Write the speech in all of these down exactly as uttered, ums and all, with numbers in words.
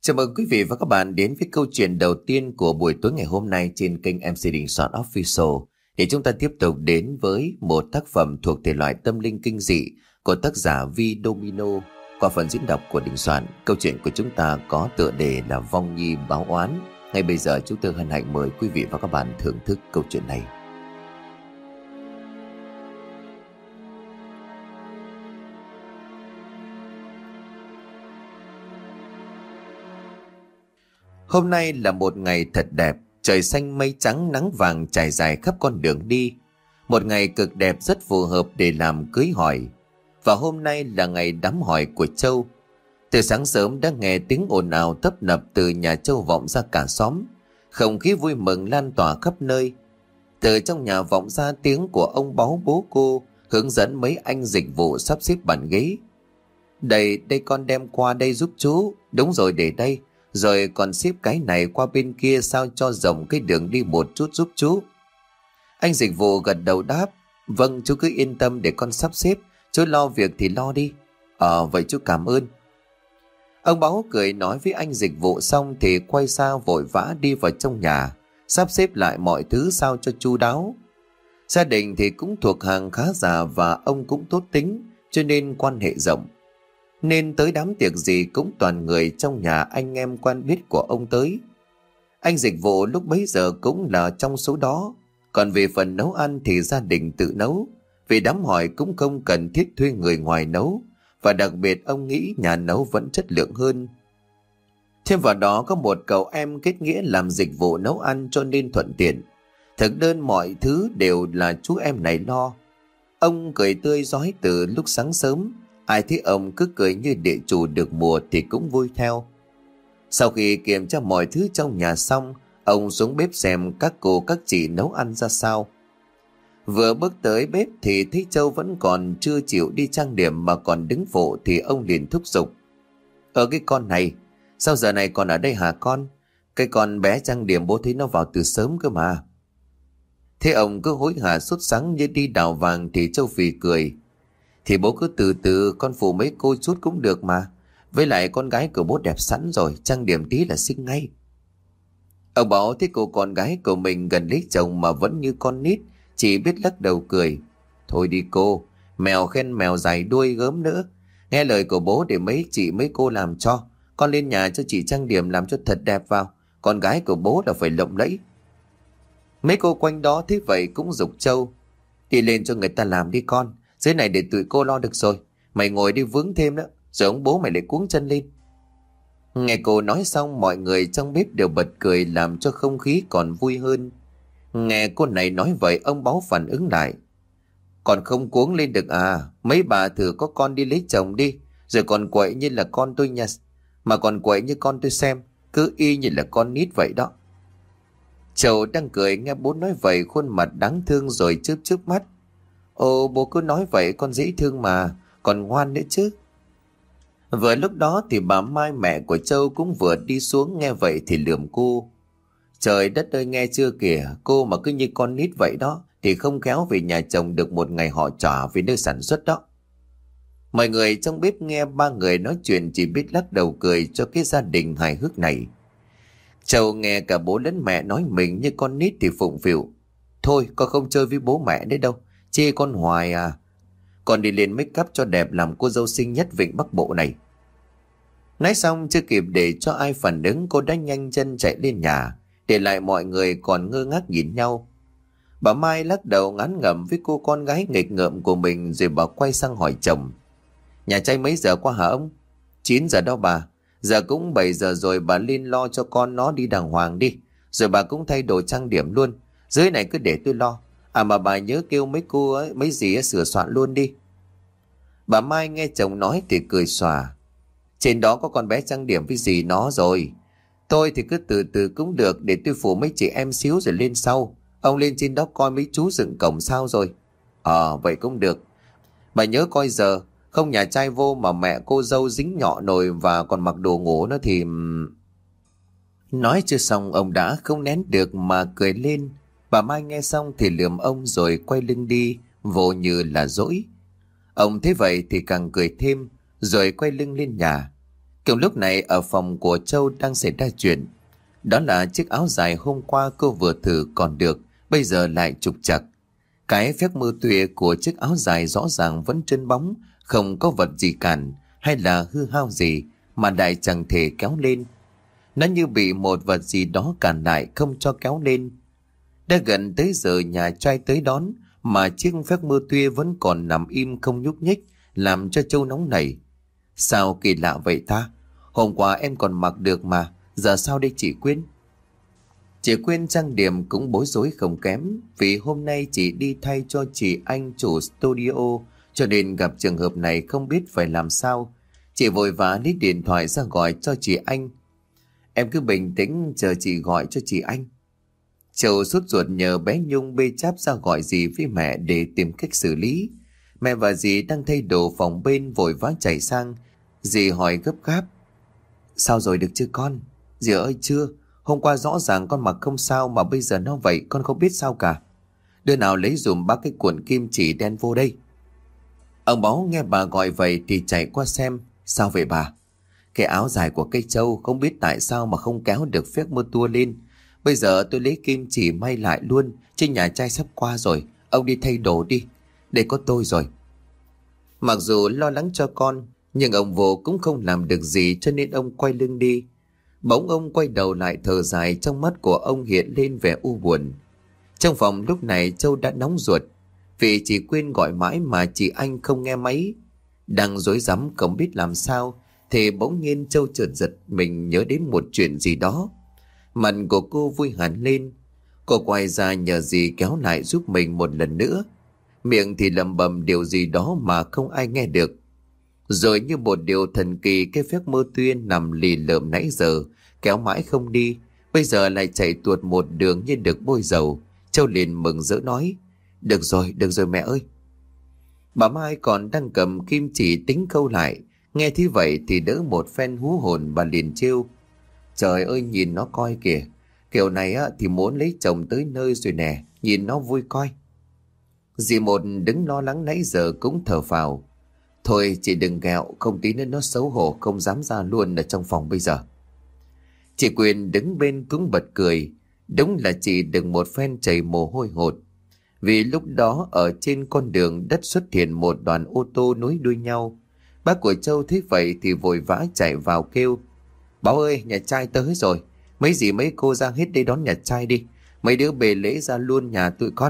Chào mừng quý vị và các bạn đến với câu chuyện đầu tiên của buổi tối ngày hôm nay trên kênh em xê Đình Soạn Official. Để chúng ta tiếp tục đến với một tác phẩm thuộc thể loại tâm linh kinh dị của tác giả Vi Domino qua phần diễn đọc của Đình Soạn. Câu chuyện của chúng ta có tựa đề là Vong Nhi Báo Oán. Ngay bây giờ chúng tôi hân hạnh mời quý vị và các bạn thưởng thức câu chuyện này. Hôm nay là một ngày thật đẹp, trời xanh mây trắng nắng vàng trải dài khắp con đường đi. Một ngày cực đẹp rất phù hợp để làm cưới hỏi. Và hôm nay là ngày đám hỏi của Châu. Từ sáng sớm đã nghe tiếng ồn ào tấp nập từ nhà Châu vọng ra cả xóm. Không khí vui mừng lan tỏa khắp nơi. Từ trong nhà vọng ra tiếng của ông báu bố cô hướng dẫn mấy anh dịch vụ sắp xếp bàn ghế. Đây, đây con đem qua đây giúp chú. Đúng rồi, để đây. Rồi còn xếp cái này qua bên kia sao cho rộng cái đường đi một chút giúp chú. Anh dịch vụ gật đầu đáp. Vâng, chú cứ yên tâm để con sắp xếp. Chú lo việc thì lo đi. Ờ vậy chú cảm ơn. Ông Báo cười nói với anh dịch vụ xong thì quay sang vội vã đi vào trong nhà, sắp xếp lại mọi thứ sao cho chu đáo. Gia đình thì cũng thuộc hàng khá già và ông cũng tốt tính, cho nên quan hệ rộng. Nên tới đám tiệc gì cũng toàn người trong nhà anh em quen biết của ông tới. Anh dịch vụ lúc bấy giờ cũng là trong số đó. Còn về phần nấu ăn thì gia đình tự nấu. Vì đám hỏi cũng không cần thiết thuê người ngoài nấu. Và đặc biệt ông nghĩ nhà nấu vẫn chất lượng hơn. Thêm vào đó có một cậu em kết nghĩa làm dịch vụ nấu ăn cho nên thuận tiện. Thực đơn mọi thứ đều là chú em này lo. Ông cười tươi rói từ lúc sáng sớm. Ai thấy ông cứ cười như địa chủ được mùa thì cũng vui theo. Sau khi kiểm tra mọi thứ trong nhà xong, ông xuống bếp xem các cô các chị nấu ăn ra sao. Vừa bước tới bếp thì thấy Châu vẫn còn chưa chịu đi trang điểm mà còn đứng phụ thì ông liền thúc giục. Ở cái con này, sao giờ này còn ở đây hả con? Cái con bé trang điểm bố thấy nó vào từ sớm cơ mà. Thế ông cứ hối hả sốt sắng như đi đào vàng thì Châu phì cười. Thì bố cứ từ từ con phụ mấy cô chút cũng được mà. Với lại con gái của bố đẹp sẵn rồi, trang điểm tí là xinh ngay. Ông Bảo thấy cô con gái của mình gần lấy chồng mà vẫn như con nít, chỉ biết lắc đầu cười. Thôi đi cô, mèo khen mèo dài đuôi gớm nữa. Nghe lời của bố để mấy chị mấy cô làm cho. Con lên nhà cho chị trang điểm làm cho thật đẹp vào. Con gái của bố là phải lộng lẫy. Mấy cô quanh đó thấy vậy cũng giục Châu. Đi lên cho người ta làm đi con. Dưới này để tụi cô lo được rồi. Mày ngồi đi vướng thêm đó. Rồi ông bố mày lại cuống chân lên. Nghe cô nói xong mọi người trong bếp đều bật cười làm cho không khí còn vui hơn. Nghe cô này nói vậy ông Báo phản ứng lại. Còn không cuống lên được à? Mấy bà thử có con đi lấy chồng đi. Rồi còn quậy như là con tôi nha. Mà còn quậy như con tôi xem. Cứ y như là con nít vậy đó. Châu đang cười nghe bố nói vậy khuôn mặt đáng thương rồi chớp chớp mắt. Ồ bố cứ nói vậy con dễ thương mà. Còn ngoan nữa chứ. Vừa lúc đó thì bà Mai mẹ của Châu cũng vừa đi xuống nghe vậy thì lườm cô. Trời đất ơi nghe chưa kìa. Cô mà cứ như con nít vậy đó thì không khéo về nhà chồng được một ngày họ trả về nơi sản xuất đó. Mọi người trong bếp nghe ba người nói chuyện chỉ biết lắc đầu cười cho cái gia đình hài hước này. Châu nghe cả bố lẫn mẹ nói mình như con nít thì phụng phịu. Thôi con không chơi với bố mẹ đấy đâu. Chê con hoài à. Con đi lên make up cho đẹp làm cô dâu xinh nhất Vịnh Bắc Bộ này. Nói xong chưa kịp để cho ai phản ứng cô đã nhanh chân chạy lên nhà. Để lại mọi người còn ngơ ngác nhìn nhau. Bà Mai lắc đầu ngán ngẩm với cô con gái nghịch ngợm của mình rồi bà quay sang hỏi chồng. Nhà trai mấy giờ qua hả ông? chín giờ đó bà. Giờ cũng bảy giờ rồi bà lên lo cho con nó đi đàng hoàng đi. Rồi bà cũng thay đồ trang điểm luôn. Dưới này cứ để tôi lo. À mà bà nhớ kêu mấy cô ấy, mấy dì ấy sửa soạn luôn đi. Bà Mai nghe chồng nói thì cười xòa. Trên đó có con bé trang điểm với dì nó rồi. Tôi thì cứ từ từ cũng được để tôi phụ mấy chị em xíu rồi lên sau. Ông lên trên đó coi mấy chú dựng cổng sao rồi. Ờ vậy cũng được. Bà nhớ coi giờ. Không nhà trai vô mà mẹ cô dâu dính nhọ nồi và còn mặc đồ ngủ nữa thì... Nói chưa xong ông đã không nén được mà cười lên. Bà Mai nghe xong thì lườm ông rồi quay lưng đi, vô như là dỗi. Ông thấy vậy thì càng cười thêm, rồi quay lưng lên nhà. Cùng lúc này ở phòng của Châu đang xảy ra chuyện. Đó là chiếc áo dài hôm qua cô vừa thử còn được, bây giờ lại trục trặc. Cái phép mưa tuyệt của chiếc áo dài rõ ràng vẫn trơn bóng, không có vật gì cản hay là hư hao gì mà lại chẳng thể kéo lên. Nó như bị một vật gì đó cản lại không cho kéo lên. Đã gần tới giờ nhà trai tới đón mà chiếc phép mưa tuyệt vẫn còn nằm im không nhúc nhích, làm cho Châu nóng nảy. Sao kỳ lạ vậy ta? Hôm qua em còn mặc được mà, giờ sao đây chị Quyên? Chị Quyên trang điểm cũng bối rối không kém, vì hôm nay chị đi thay cho chị Anh chủ studio, cho nên gặp trường hợp này không biết phải làm sao. Chị vội vã lấy điện thoại ra gọi cho chị Anh. Em cứ bình tĩnh chờ chị gọi cho chị Anh. Châu sốt ruột nhờ bé Nhung bê cháp ra gọi dì với mẹ để tìm cách xử lý. Mẹ và dì đang thay đồ phòng bên vội vã chạy sang. Dì hỏi gấp gáp. Sao rồi được chưa con? Dì ơi chưa, hôm qua rõ ràng con mặc không sao mà bây giờ nó vậy con không biết sao cả. Đứa nào lấy dùm bác cái cuộn kim chỉ đen vô đây. Ông Báo nghe bà gọi vậy thì chạy qua xem. Sao vậy bà? Cái áo dài của cây Châu không biết tại sao mà không kéo được phép mưa tua lên. Bây giờ tôi lấy kim chỉ may lại luôn, trên nhà trai sắp qua rồi. Ông đi thay đồ đi, đây có tôi rồi. Mặc dù lo lắng cho con, nhưng ông Vô cũng không làm được gì cho nên ông quay lưng đi. Bỗng ông quay đầu lại thở dài, trong mắt của ông hiện lên vẻ u buồn. Trong phòng lúc này Châu đã nóng ruột, vì chị Quyên gọi mãi mà chị Anh không nghe máy. Đang rối rắm không biết làm sao, thì bỗng nhiên Châu chợt giật mình nhớ đến một chuyện gì đó. Mặt của cô vui hẳn lên. Cô quay ra nhờ dì kéo lại giúp mình một lần nữa. Miệng thì lẩm bẩm điều gì đó mà không ai nghe được. Rồi như một điều thần kỳ, cái phép mơ tuyên nằm lì lợm nãy giờ kéo mãi không đi, bây giờ lại chạy tuột một đường như được bôi dầu. Châu liền mừng rỡ nói. Được rồi, được rồi mẹ ơi. Bà Mai còn đang cầm kim chỉ tính câu lại, nghe thế vậy thì đỡ một phen hú hồn. Bà liền trêu. Trời ơi nhìn nó coi kìa, kiểu này á thì muốn lấy chồng tới nơi rồi nè, nhìn nó vui coi. Dì một đứng lo lắng nãy giờ cũng thở phào. Thôi chị đừng ghẹo, không tí nữa nó xấu hổ không dám ra luôn ở trong phòng bây giờ. Chị Quyền đứng bên cũng bật cười. Đúng là chị đừng một phen chảy mồ hôi hột. Vì lúc đó ở trên con đường đất xuất hiện một đoàn ô tô nối đuôi nhau. Bác của Châu thấy vậy thì vội vã chạy vào kêu. Báo ơi, nhà trai tới rồi. Mấy dì mấy cô ra hết đây đón nhà trai đi. Mấy đứa bề lễ ra luôn nhà tụi con.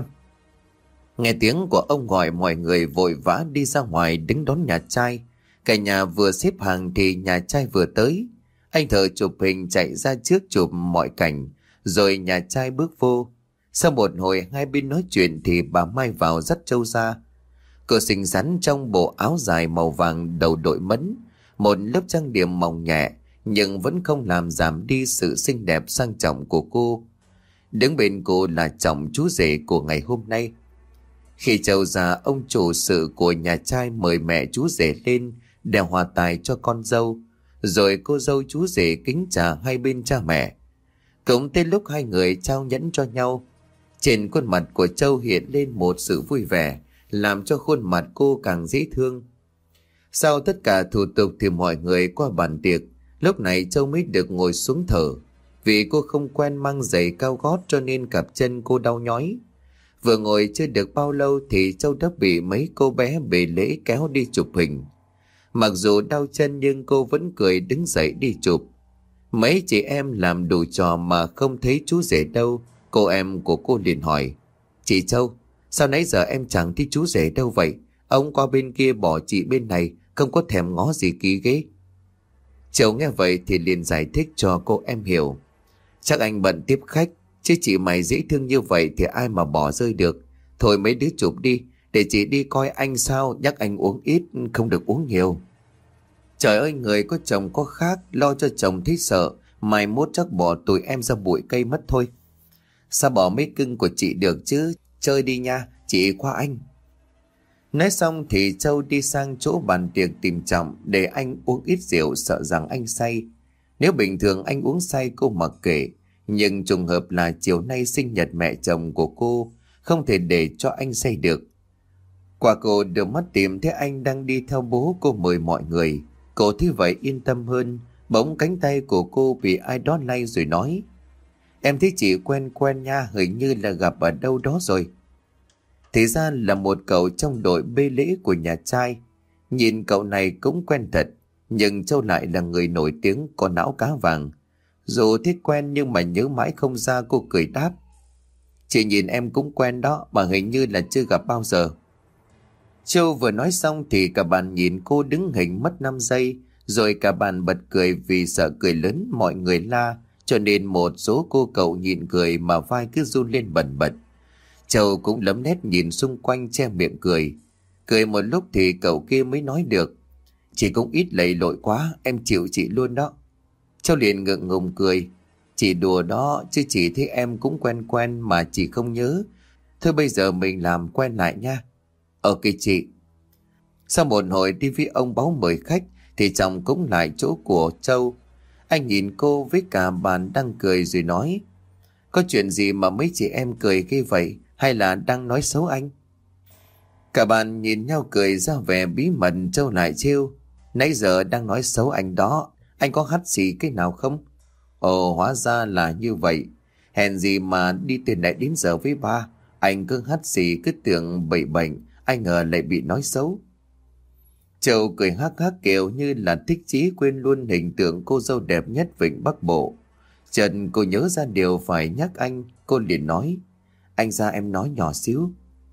Nghe tiếng của ông gọi, mọi người vội vã đi ra ngoài đứng đón nhà trai. Cả nhà vừa xếp hàng thì nhà trai vừa tới. Anh thợ chụp hình chạy ra trước chụp mọi cảnh, rồi nhà trai bước vô. Sau một hồi hai bên nói chuyện thì bà Mai vào dắt Châu ra. Cô xinh xắn trong bộ áo dài màu vàng đầu đội mấn, một lớp trang điểm mỏng nhẹ nhưng vẫn không làm giảm đi sự xinh đẹp sang trọng của cô. Đứng bên cô là chồng chú rể của ngày hôm nay. Khi Châu ra, ông chủ sự của nhà trai mời mẹ chú rể lên để hòa tài cho con dâu, rồi cô dâu chú rể kính trà hai bên cha mẹ. Cũng tới lúc hai người trao nhẫn cho nhau, trên khuôn mặt của Châu hiện lên một sự vui vẻ, làm cho khuôn mặt cô càng dễ thương. Sau tất cả thủ tục thì mọi người qua bàn tiệc. Lúc này Châu mới được ngồi xuống thở, vì cô không quen mang giày cao gót cho nên cặp chân cô đau nhói. Vừa ngồi chưa được bao lâu thì Châu đã bị mấy cô bé bề lễ kéo đi chụp hình. Mặc dù đau chân nhưng cô vẫn cười đứng dậy đi chụp. Mấy chị em làm đủ trò mà không thấy chú rể đâu. Cô em của cô liền hỏi. Chị Châu, sao nãy giờ em chẳng thấy chú rể đâu vậy? Ông qua bên kia bỏ chị bên này, không có thèm ngó gì ký ghế. Châu nghe vậy thì liền giải thích cho cô em hiểu. Chắc anh bận tiếp khách, chứ chị mày dễ thương như vậy thì ai mà bỏ rơi được. Thôi mấy đứa chụp đi, để chị đi coi anh sao, nhắc anh uống ít, không được uống nhiều. Trời ơi, người có chồng có khác, lo cho chồng thấy sợ, mai mốt chắc bỏ tụi em ra bụi cây mất thôi. Sao bỏ mấy cưng của chị được chứ, chơi đi nha, chị qua anh. Nói xong thì Châu đi sang chỗ bàn tiệc tìm Trọng để anh uống ít rượu, sợ rằng anh say. Nếu bình thường anh uống say cô mặc kệ, nhưng trùng hợp là chiều nay sinh nhật mẹ chồng của cô, không thể để cho anh say được. Quả cô đưa mắt tìm thấy anh đang đi theo bố cô mời mọi người. Cô thấy vậy yên tâm hơn. Bỗng cánh tay của cô bị ai đó lay rồi nói: Em thấy chị quen quen nha, hình như là gặp ở đâu đó rồi. Thì ra là một cậu trong đội bê lễ của nhà trai. Nhìn cậu này cũng quen thật, nhưng Châu lại là người nổi tiếng có não cá vàng. Dù thích quen nhưng mà nhớ mãi không ra. Cô cười đáp: Chị nhìn em cũng quen đó, mà hình như là chưa gặp bao giờ. Châu vừa nói xong thì cả bàn nhìn cô đứng hình mất năm giây, rồi cả bàn bật cười vì sợ cười lớn mọi người la, cho nên một số cô cậu nhịn cười mà vai cứ run lên bần bật. Châu cũng lấm nét nhìn xung quanh che miệng cười. Cười một lúc thì cậu kia mới nói được: Chị cũng ít lầy lội quá, em chịu chị luôn đó. Châu liền ngượng ngùng cười: Chị đùa đó, chứ chị thấy em cũng quen quen mà chị không nhớ. Thôi bây giờ mình làm quen lại nha. Ok chị. Sau một hồi đi với ông báo mời khách thì chồng cũng lại chỗ của Châu. Anh nhìn cô với cả bàn đang cười rồi nói: Có chuyện gì mà mấy chị em cười ghê vậy, hay là đang nói xấu anh? Cả bàn nhìn nhau cười ra vẻ bí mật. Châu lại trêu: Nãy giờ đang nói xấu anh đó, anh có hắt xì cái nào không? Ồ, hóa ra là như vậy. Hèn gì mà đi từ nãy đến giờ với ba, anh cứ hắt xì cứ tưởng bị bệnh, anh ngờ lại bị nói xấu. Châu cười hắc hắc kiểu như là thích chí quên luôn hình tượng cô dâu đẹp nhất Vịnh Bắc Bộ. Chợt cô nhớ ra điều phải nhắc anh, cô liền nói: Anh ra em nói nhỏ xíu.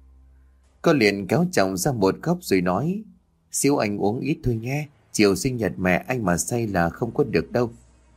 Cô liền kéo chồng ra một góc rồi nói: Xíu anh uống ít thôi nhé, chiều sinh nhật mẹ anh mà say là không có được đâu.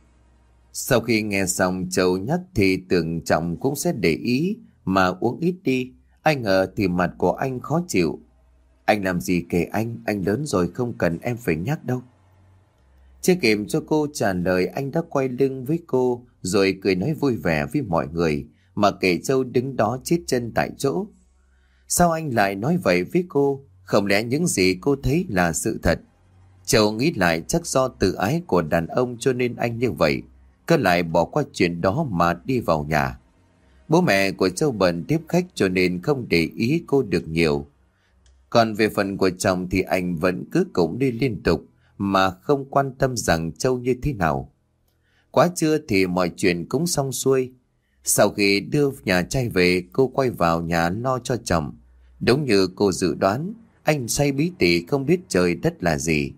Sau khi nghe xong Châu nhắc thì tưởng chồng cũng sẽ để ý mà uống ít đi. Anh ngờ thì mặt của anh khó chịu. Anh làm gì kể anh, anh lớn rồi không cần em phải nhắc đâu. Chưa kịp cho cô trả lời, anh đã quay lưng với cô rồi cười nói vui vẻ với mọi người, mà kể Châu đứng đó chết chân tại chỗ. Sao anh lại nói vậy với cô? Không lẽ những gì cô thấy là sự thật? Châu nghĩ lại chắc do tự ái của đàn ông cho nên anh như vậy, cứ lại bỏ qua chuyện đó mà đi vào nhà. Bố mẹ của Châu bận tiếp khách cho nên không để ý cô được nhiều. Còn về phần của chồng thì anh vẫn cứ cũng đi liên tục mà không quan tâm rằng Châu như thế nào. Quá trưa thì mọi chuyện cũng xong xuôi. Sau khi đưa nhà trai về, cô quay vào nhà lo cho chồng. Đúng như cô dự đoán, anh say bí tỉ không biết trời đất là gì.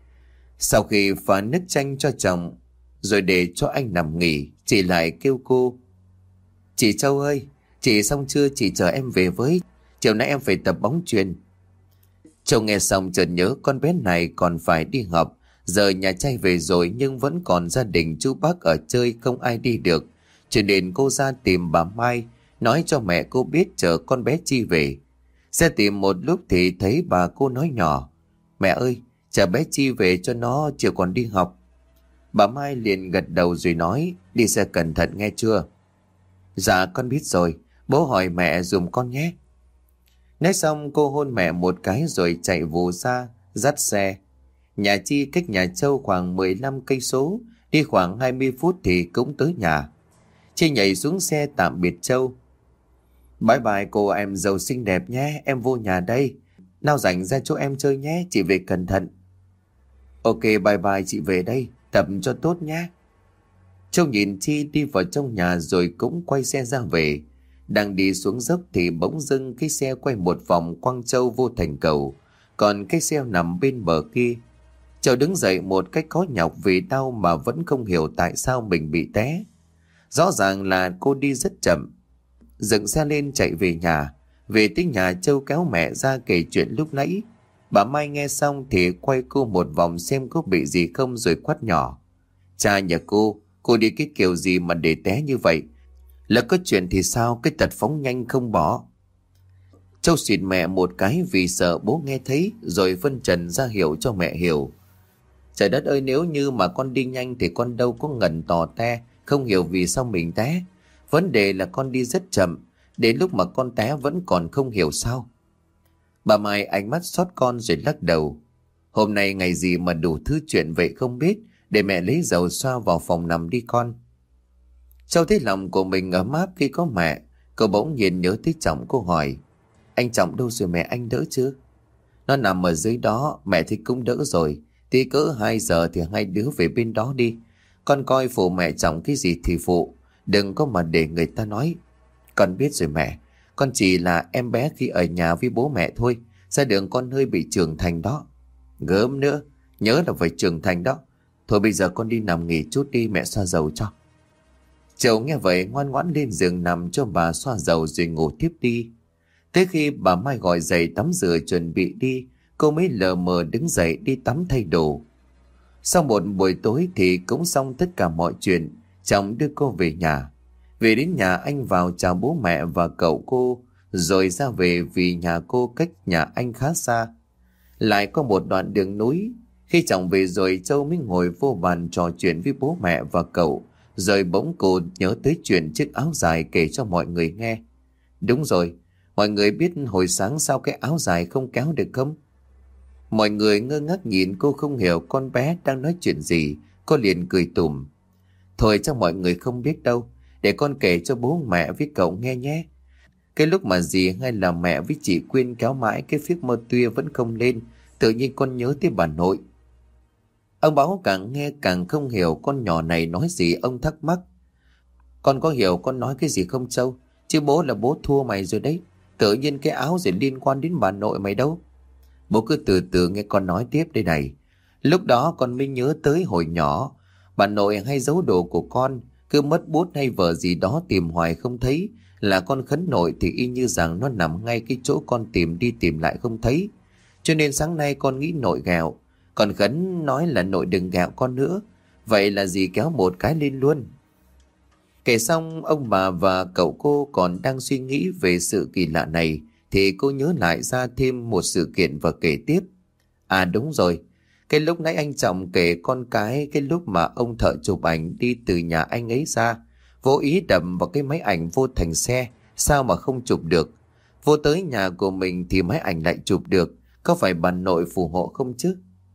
Sau khi pha nước chanh cho chồng rồi để cho anh nằm nghỉ, chị lại kêu cô: Chị Châu ơi, chị xong chưa, chị chờ em về với. Chiều nay em phải tập bóng chuyền. Châu nghe xong chợt nhớ con bé này còn phải đi học. Giờ nhà trai về rồi nhưng vẫn còn gia đình chú bác ở chơi, không ai đi được. Cho nên cô ra tìm bà Mai, nói cho mẹ cô biết chờ con bé Chi về. Xe tìm một lúc thì thấy bà cô nói nhỏ: Mẹ ơi, chờ bé Chi về cho nó chiều còn đi học. Bà Mai liền gật đầu rồi nói: Đi xe cẩn thận nghe chưa? Dạ con biết rồi, bố hỏi mẹ giùm con nhé. Nói xong cô hôn mẹ một cái rồi chạy vù ra dắt xe. Nhà Chi cách nhà Châu khoảng mười lăm cây số, đi khoảng hai mươi phút thì cũng tới nhà. Chi nhảy xuống xe tạm biệt Châu: Bye bye cô em dâu xinh đẹp nhé, em vô nhà đây. Nào rảnh ra chỗ em chơi nhé, chị về cẩn thận. Ok, bye bye, chị về đây, tập cho tốt nhé. Châu nhìn Chi đi vào trong nhà rồi cũng quay xe ra về. Đang đi xuống dốc thì bỗng dưng cái xe quay một vòng quăng Châu vô thành cầu, còn cái xe nằm bên bờ kia. Châu đứng dậy một cách khó nhọc vì đau mà vẫn không hiểu tại sao mình bị té. Rõ ràng là cô đi rất chậm. Dựng xe lên chạy về nhà. Về tới nhà Châu kéo mẹ ra kể chuyện lúc nãy. Bà Mai nghe xong thì quay cô một vòng xem có bị gì không rồi quát nhỏ: Cha nhà cô, cô đi cái kiểu gì mà để té như vậy? Là có chuyện thì sao, cái tật phóng nhanh không bỏ. Châu xịt mẹ một cái vì sợ bố nghe thấy, rồi phân trần ra hiểu cho mẹ hiểu. Trời đất ơi, nếu như mà con đi nhanh thì con đâu có ngần tò te, không hiểu vì sao mình té. Vấn đề là con đi rất chậm, đến lúc mà con té vẫn còn không hiểu sao. Bà Mai ánh mắt xót con rồi lắc đầu: Hôm nay ngày gì mà đủ thứ chuyện vậy không biết, để mẹ lấy dầu xoa vào phòng nằm đi con. Châu thấy lòng của mình ấm áp khi có mẹ. Cô bỗng nhiên nhớ tới Trọng, cô hỏi: Anh Trọng đâu rồi, mẹ anh đỡ chứ? Nó nằm ở dưới đó, mẹ thì cũng đỡ rồi. Tí cỡ hai giờ thì hai đứa về bên đó đi. Con coi phụ mẹ chồng cái gì thì phụ, đừng có mà để người ta nói. Con biết rồi mẹ, con chỉ là em bé khi ở nhà với bố mẹ thôi. Ra đường con hơi bị trưởng thành đó. Gớm nữa, nhớ là phải trưởng thành đó. Thôi bây giờ con đi nằm nghỉ chút đi, mẹ xoa dầu cho. Châu nghe vậy ngoan ngoãn lên giường nằm cho bà xoa dầu rồi ngủ tiếp đi. Tới khi bà Mai gọi dậy tắm rửa chuẩn bị đi, cô mới lờ mờ đứng dậy đi tắm thay đồ. Sau một buổi tối thì cũng xong tất cả mọi chuyện, chồng đưa cô về nhà. Về đến nhà anh vào chào bố mẹ và cậu cô, rồi ra về vì nhà cô cách nhà anh khá xa. Lại có một đoạn đường núi. Khi chồng về rồi Châu mới ngồi vô bàn trò chuyện với bố mẹ và cậu. Rồi bỗng cô nhớ tới chuyện chiếc áo dài kể cho mọi người nghe. Đúng rồi, mọi người biết hồi sáng sao cái áo dài không kéo được không? Mọi người ngơ ngác nhìn cô không hiểu con bé đang nói chuyện gì. Cô liền cười tủm. Thôi chắc mọi người không biết đâu, để con kể cho bố mẹ với cậu nghe nhé. Cái lúc mà dì hay là mẹ với chị Quyên kéo mãi cái phiếc mơ tuya vẫn không lên, tự nhiên con nhớ tới bà nội. Ông Báo càng nghe càng không hiểu con nhỏ này nói gì. Ông thắc mắc. Con có hiểu con nói cái gì không Châu? Chứ bố là bố thua mày rồi đấy. Tự nhiên cái áo gì liên quan đến bà nội mày đâu. Bố cứ từ từ nghe con nói tiếp đây này. Lúc đó con mới nhớ tới hồi nhỏ, bà nội hay giấu đồ của con. Cứ mất bút hay vở gì đó tìm hoài không thấy, là con khấn nội thì y như rằng nó nằm ngay cái chỗ con tìm đi tìm lại không thấy. Cho nên sáng nay con nghĩ nội ghẹo. Còn khấn nói là nội đừng ghẹo con nữa. Vậy là dì kéo một cái lên luôn. Kể xong ông bà và cậu cô còn đang suy nghĩ về sự kỳ lạ này, thì cô nhớ lại ra thêm một sự kiện và kể tiếp. À đúng rồi, cái lúc nãy anh Trọng kể con cái, cái lúc mà ông thợ chụp ảnh đi từ nhà anh ấy ra, vô ý đập vào cái máy ảnh vô thành xe, sao mà không chụp được. Vô tới nhà của mình thì máy ảnh lại chụp được. Có phải bà nội phù hộ không chứ?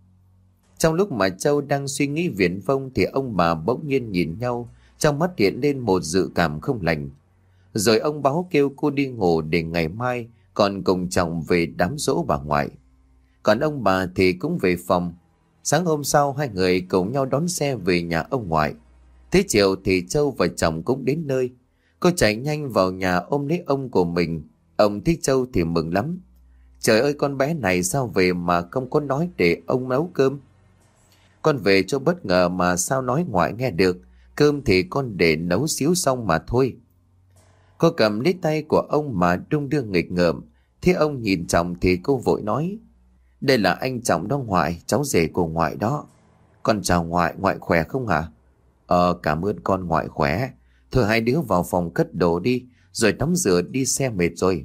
Trong lúc mà Châu đang suy nghĩ viển vông thì ông bà bỗng nhiên nhìn nhau, trong mắt hiện lên một dự cảm không lành. Rồi ông Báo kêu cô đi ngủ để ngày mai còn cùng chồng về đám giỗ bà ngoại. Còn ông bà thì cũng về phòng. Sáng hôm sau hai người cùng nhau đón xe về nhà ông ngoại. Thế chiều thì Châu và chồng cũng đến nơi. Cô chạy nhanh vào nhà ôm lấy ông của mình. Ông thích Châu thì mừng lắm. Trời ơi, con bé này sao về mà không có nói để ông nấu cơm? Con về cho bất ngờ mà sao nói ngoại nghe được. Cơm thì con để nấu xíu xong mà thôi. Cô cầm lấy tay của ông mà đung đưa nghịch ngợm. Thế ông nhìn chồng thì cô vội nói. Đây là anh Trọng đó ngoại, cháu rể của ngoại đó. Con chào ngoại, ngoại khỏe không hả? Ờ, cảm ơn con, ngoại khỏe. Thôi hai đứa vào phòng cất đồ đi, rồi tắm rửa, đi xe mệt rồi.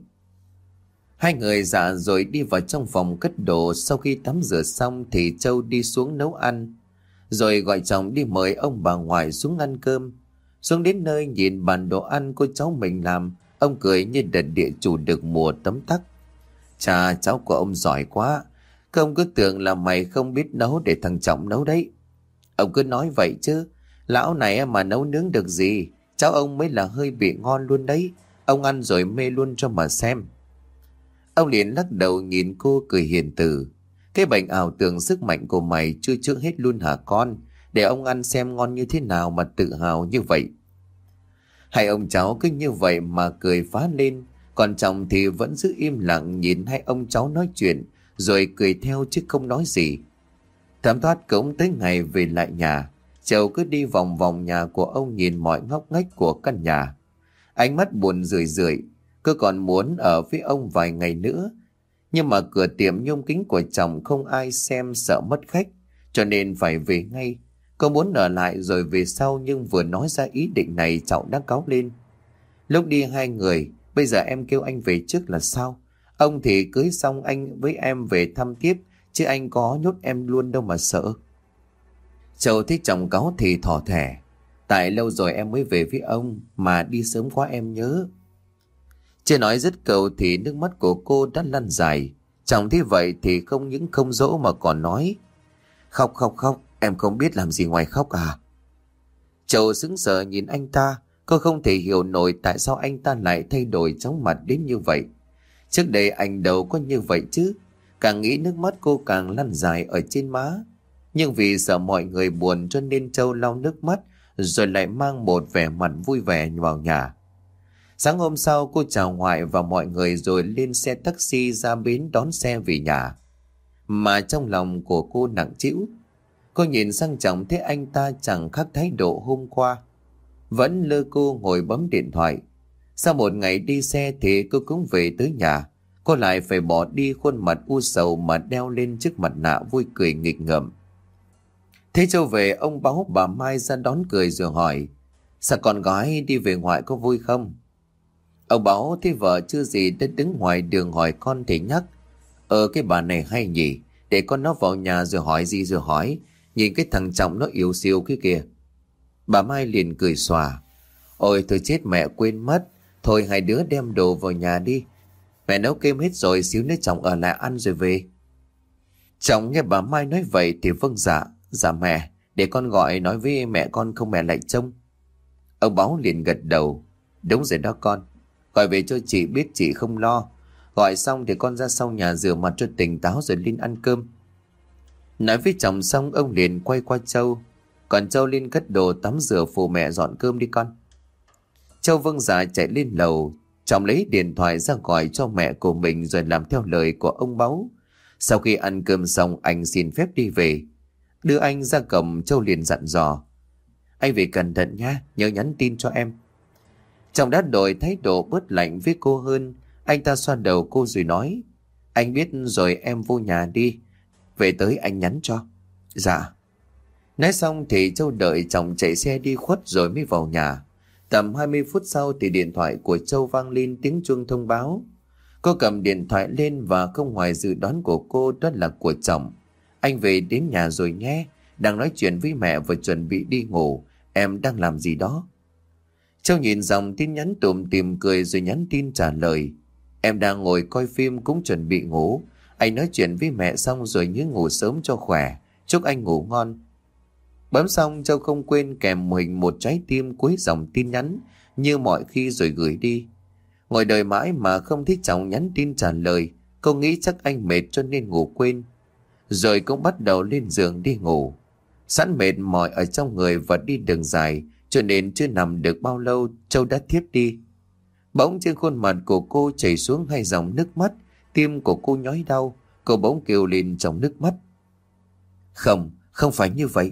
Hai người dạ rồi đi vào trong phòng cất đồ. Sau khi tắm rửa xong thì Châu đi xuống nấu ăn, rồi gọi chồng đi mời ông bà ngoại xuống ăn cơm. Xuống đến nơi nhìn bàn đồ ăn cô cháu mình làm, ông cười như đợt địa chủ được mùa tấm tắc. Chà, cháu của ông giỏi quá. Không cứ tưởng là mày không biết nấu để thằng Trọng nấu đấy. Ông cứ nói vậy chứ. Lão này mà nấu nướng được gì. Cháu ông mới là hơi bị ngon luôn đấy. Ông ăn rồi mê luôn cho mà xem. Ông liền lắc đầu nhìn cô cười hiền từ. Cái bệnh ảo tưởng sức mạnh của mày chưa chữa hết luôn hả con? Để ông ăn xem ngon như thế nào mà tự hào như vậy. Hai ông cháu cứ như vậy mà cười phá lên. Còn chồng thì vẫn giữ im lặng nhìn hai ông cháu nói chuyện, rồi cười theo chứ không nói gì. Thấm thoát cũng tới ngày về lại nhà. Châu cứ đi vòng vòng nhà của ông nhìn mọi ngóc ngách của căn nhà. Ánh mắt buồn rười rượi. Cô còn muốn ở với ông vài ngày nữa. Nhưng mà cửa tiệm nhôm kính của chồng không ai xem, sợ mất khách, cho nên phải về ngay. Cô muốn ở lại rồi về sau, nhưng vừa nói ra ý định này Trọng đã cáu lên. Lúc đi hai người, bây giờ em kêu anh về trước là sao? Ông thì cưới xong anh với em về thăm tiếp, chứ anh có nhốt em luôn đâu mà sợ. Châu thích chồng cáu thì thỏ thẻ. Tại lâu rồi em mới về với ông, mà đi sớm quá em nhớ. Chưa nói dứt câu thì nước mắt của cô đã lăn dài. Chồng thế vậy thì không những không dỗ mà còn nói. Khóc khóc khóc, em không biết làm gì ngoài khóc à? Châu sững sờ nhìn anh ta. Cô không thể hiểu nổi tại sao anh ta lại thay đổi chóng mặt đến như vậy. Trước đây anh đâu có như vậy chứ. Càng nghĩ nước mắt cô càng lăn dài ở trên má. Nhưng vì sợ mọi người buồn cho nên Châu lau nước mắt rồi lại mang một vẻ mặt vui vẻ vào nhà. Sáng hôm sau cô chào ngoại và mọi người rồi lên xe taxi ra bến đón xe về nhà. Mà trong lòng của cô nặng trĩu. Cô nhìn sang chồng thấy anh ta chẳng khác thái độ hôm qua. Vẫn lơ cô ngồi bấm điện thoại. Sau một ngày đi xe thì cô cũng về tới nhà. Cô lại phải bỏ đi khuôn mặt u sầu mà đeo lên chiếc mặt nạ vui cười nghịch ngợm. Thế Châu về, ông Báo bà Mai ra đón cười rồi hỏi: sao con gái đi về ngoại có vui không? Ông Báo thấy vợ chưa gì đã đứng ngoài đường hỏi con thì nhắc: Ờ cái bà này hay nhỉ, để con nó vào nhà rồi hỏi gì rồi hỏi. Nhìn cái thằng Trọng nó yếu xìu cái kìa. Bà Mai liền cười xòa: Ôi thôi chết mẹ quên mất. Thôi hai đứa đem đồ vào nhà đi. Mẹ nấu cơm hết rồi, xíu nữa Trọng ở lại ăn rồi về. Trọng nghe bà Mai nói vậy thì vâng dạ. Dạ mẹ, để con gọi nói với mẹ con không mẹ lại trông. Ông Báo liền gật đầu: Đúng rồi đó con. Gọi về cho chị biết chị không lo. Gọi xong thì con ra sau nhà rửa mặt cho tỉnh táo rồi lên ăn cơm. Nói với chồng xong ông liền quay qua Châu: Còn Châu lên cất đồ tắm rửa phụ mẹ dọn cơm đi con. Châu vâng dạ chạy lên lầu. Chồng lấy điện thoại ra gọi cho mẹ của mình rồi làm theo lời của ông Báo. Sau khi ăn cơm xong anh xin phép đi về. Đưa anh ra cổng, Châu liền dặn dò: Anh về cẩn thận nhá, nhớ nhắn tin cho em. Chồng đã đổi thái độ bớt lạnh với cô hơn. Anh ta xoa đầu cô rồi nói: Anh biết rồi, em vô nhà đi. Về tới anh nhắn cho. Dạ. Nói xong thì Châu đợi chồng chạy xe đi khuất rồi mới vào nhà. Tầm hai mươi phút sau thì điện thoại của Châu vang lên tiếng chuông thông báo. Cô cầm điện thoại lên và không ngoài dự đoán của cô đó là của chồng. Anh về đến nhà rồi nhé. Đang nói chuyện với mẹ và chuẩn bị đi ngủ. Em đang làm gì đó? Châu nhìn dòng tin nhắn tủm tỉm cười rồi nhắn tin trả lời: Em đang ngồi coi phim cũng chuẩn bị ngủ. Anh nói chuyện với mẹ xong rồi nhớ ngủ sớm cho khỏe. Chúc anh ngủ ngon. Bấm xong Châu không quên kèm hình một trái tim cuối dòng tin nhắn như mọi khi rồi gửi đi. Ngồi đợi mãi mà không thấy chồng nhắn tin trả lời. Cô nghĩ chắc anh mệt cho nên ngủ quên. Rồi cũng bắt đầu lên giường đi ngủ. Sẵn mệt mỏi ở trong người và đi đường dài cho nên chưa nằm được bao lâu Châu đã thiếp đi. Bỗng trên khuôn mặt của cô chảy xuống hai dòng nước mắt. Tim của cô nhói đau. Cô bỗng kêu lên trong nước mắt: Không, không phải như vậy.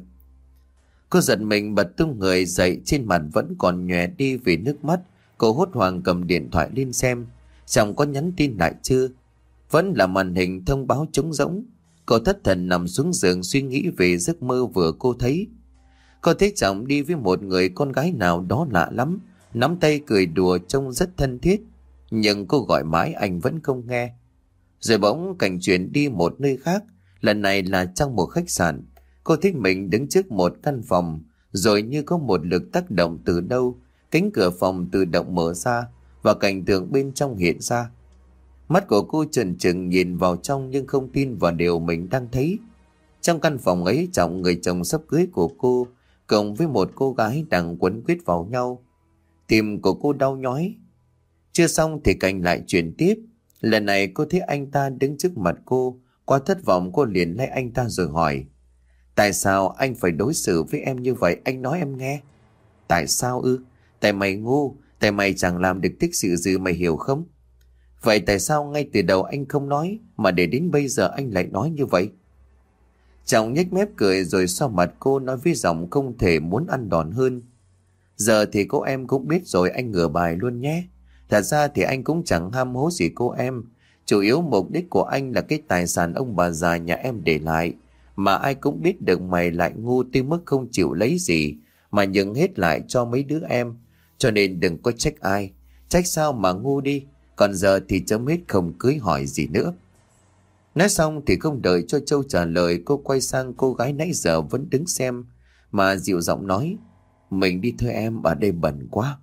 Cô giật mình bật tung người dậy, trên mặt vẫn còn nhòe đi vì nước mắt. Cô hốt hoảng cầm điện thoại lên xem chồng có nhắn tin lại chưa. Vẫn là màn hình thông báo trống rỗng. Cô thất thần nằm xuống giường suy nghĩ về giấc mơ vừa cô thấy. Cô thấy chồng đi với một người con gái nào đó lạ lắm, nắm tay cười đùa trông rất thân thiết. Nhưng cô gọi mãi anh vẫn không nghe. Rồi bỗng cảnh chuyển đi một nơi khác. Lần này là trong một khách sạn. Cô thấy mình đứng trước một căn phòng. Rồi như có một lực tác động từ đâu, cánh cửa phòng tự động mở ra và cảnh tượng bên trong hiện ra. Mắt của cô trần trừng nhìn vào trong nhưng không tin vào điều mình đang thấy. Trong căn phòng ấy, Trọng, người chồng sắp cưới của cô, cộng với một cô gái đang quấn quýt vào nhau. Tim của cô đau nhói. Chưa xong thì cảnh lại chuyển tiếp. Lần này cô thấy anh ta đứng trước mặt cô. Quá thất vọng cô liền lấy anh ta rồi hỏi: Tại sao anh phải đối xử với em như vậy, anh nói em nghe. Tại sao ư? Tại mày ngu, tại mày chẳng làm được thích sự gì, mày hiểu không? Vậy tại sao ngay từ đầu anh không nói, mà để đến bây giờ anh lại nói như vậy? Chồng nhếch mép cười rồi xoa mặt cô nói với giọng không thể muốn ăn đòn hơn: Giờ thì cô em cũng biết rồi, anh ngửa bài luôn nhé. Thật ra thì anh cũng chẳng ham hố gì cô em. Chủ yếu mục đích của anh là cái tài sản ông bà già nhà em để lại. Mà ai cũng biết được mày lại ngu tới mức không chịu lấy gì mà nhường hết lại cho mấy đứa em. Cho nên đừng có trách ai. Trách sao mà ngu đi. Còn giờ thì chấm hết, không cưới hỏi gì nữa. Nói xong thì không đợi cho Châu trả lời, cô quay sang cô gái nãy giờ vẫn đứng xem mà dịu giọng nói: Mình đi thôi em, ở đây bẩn quá.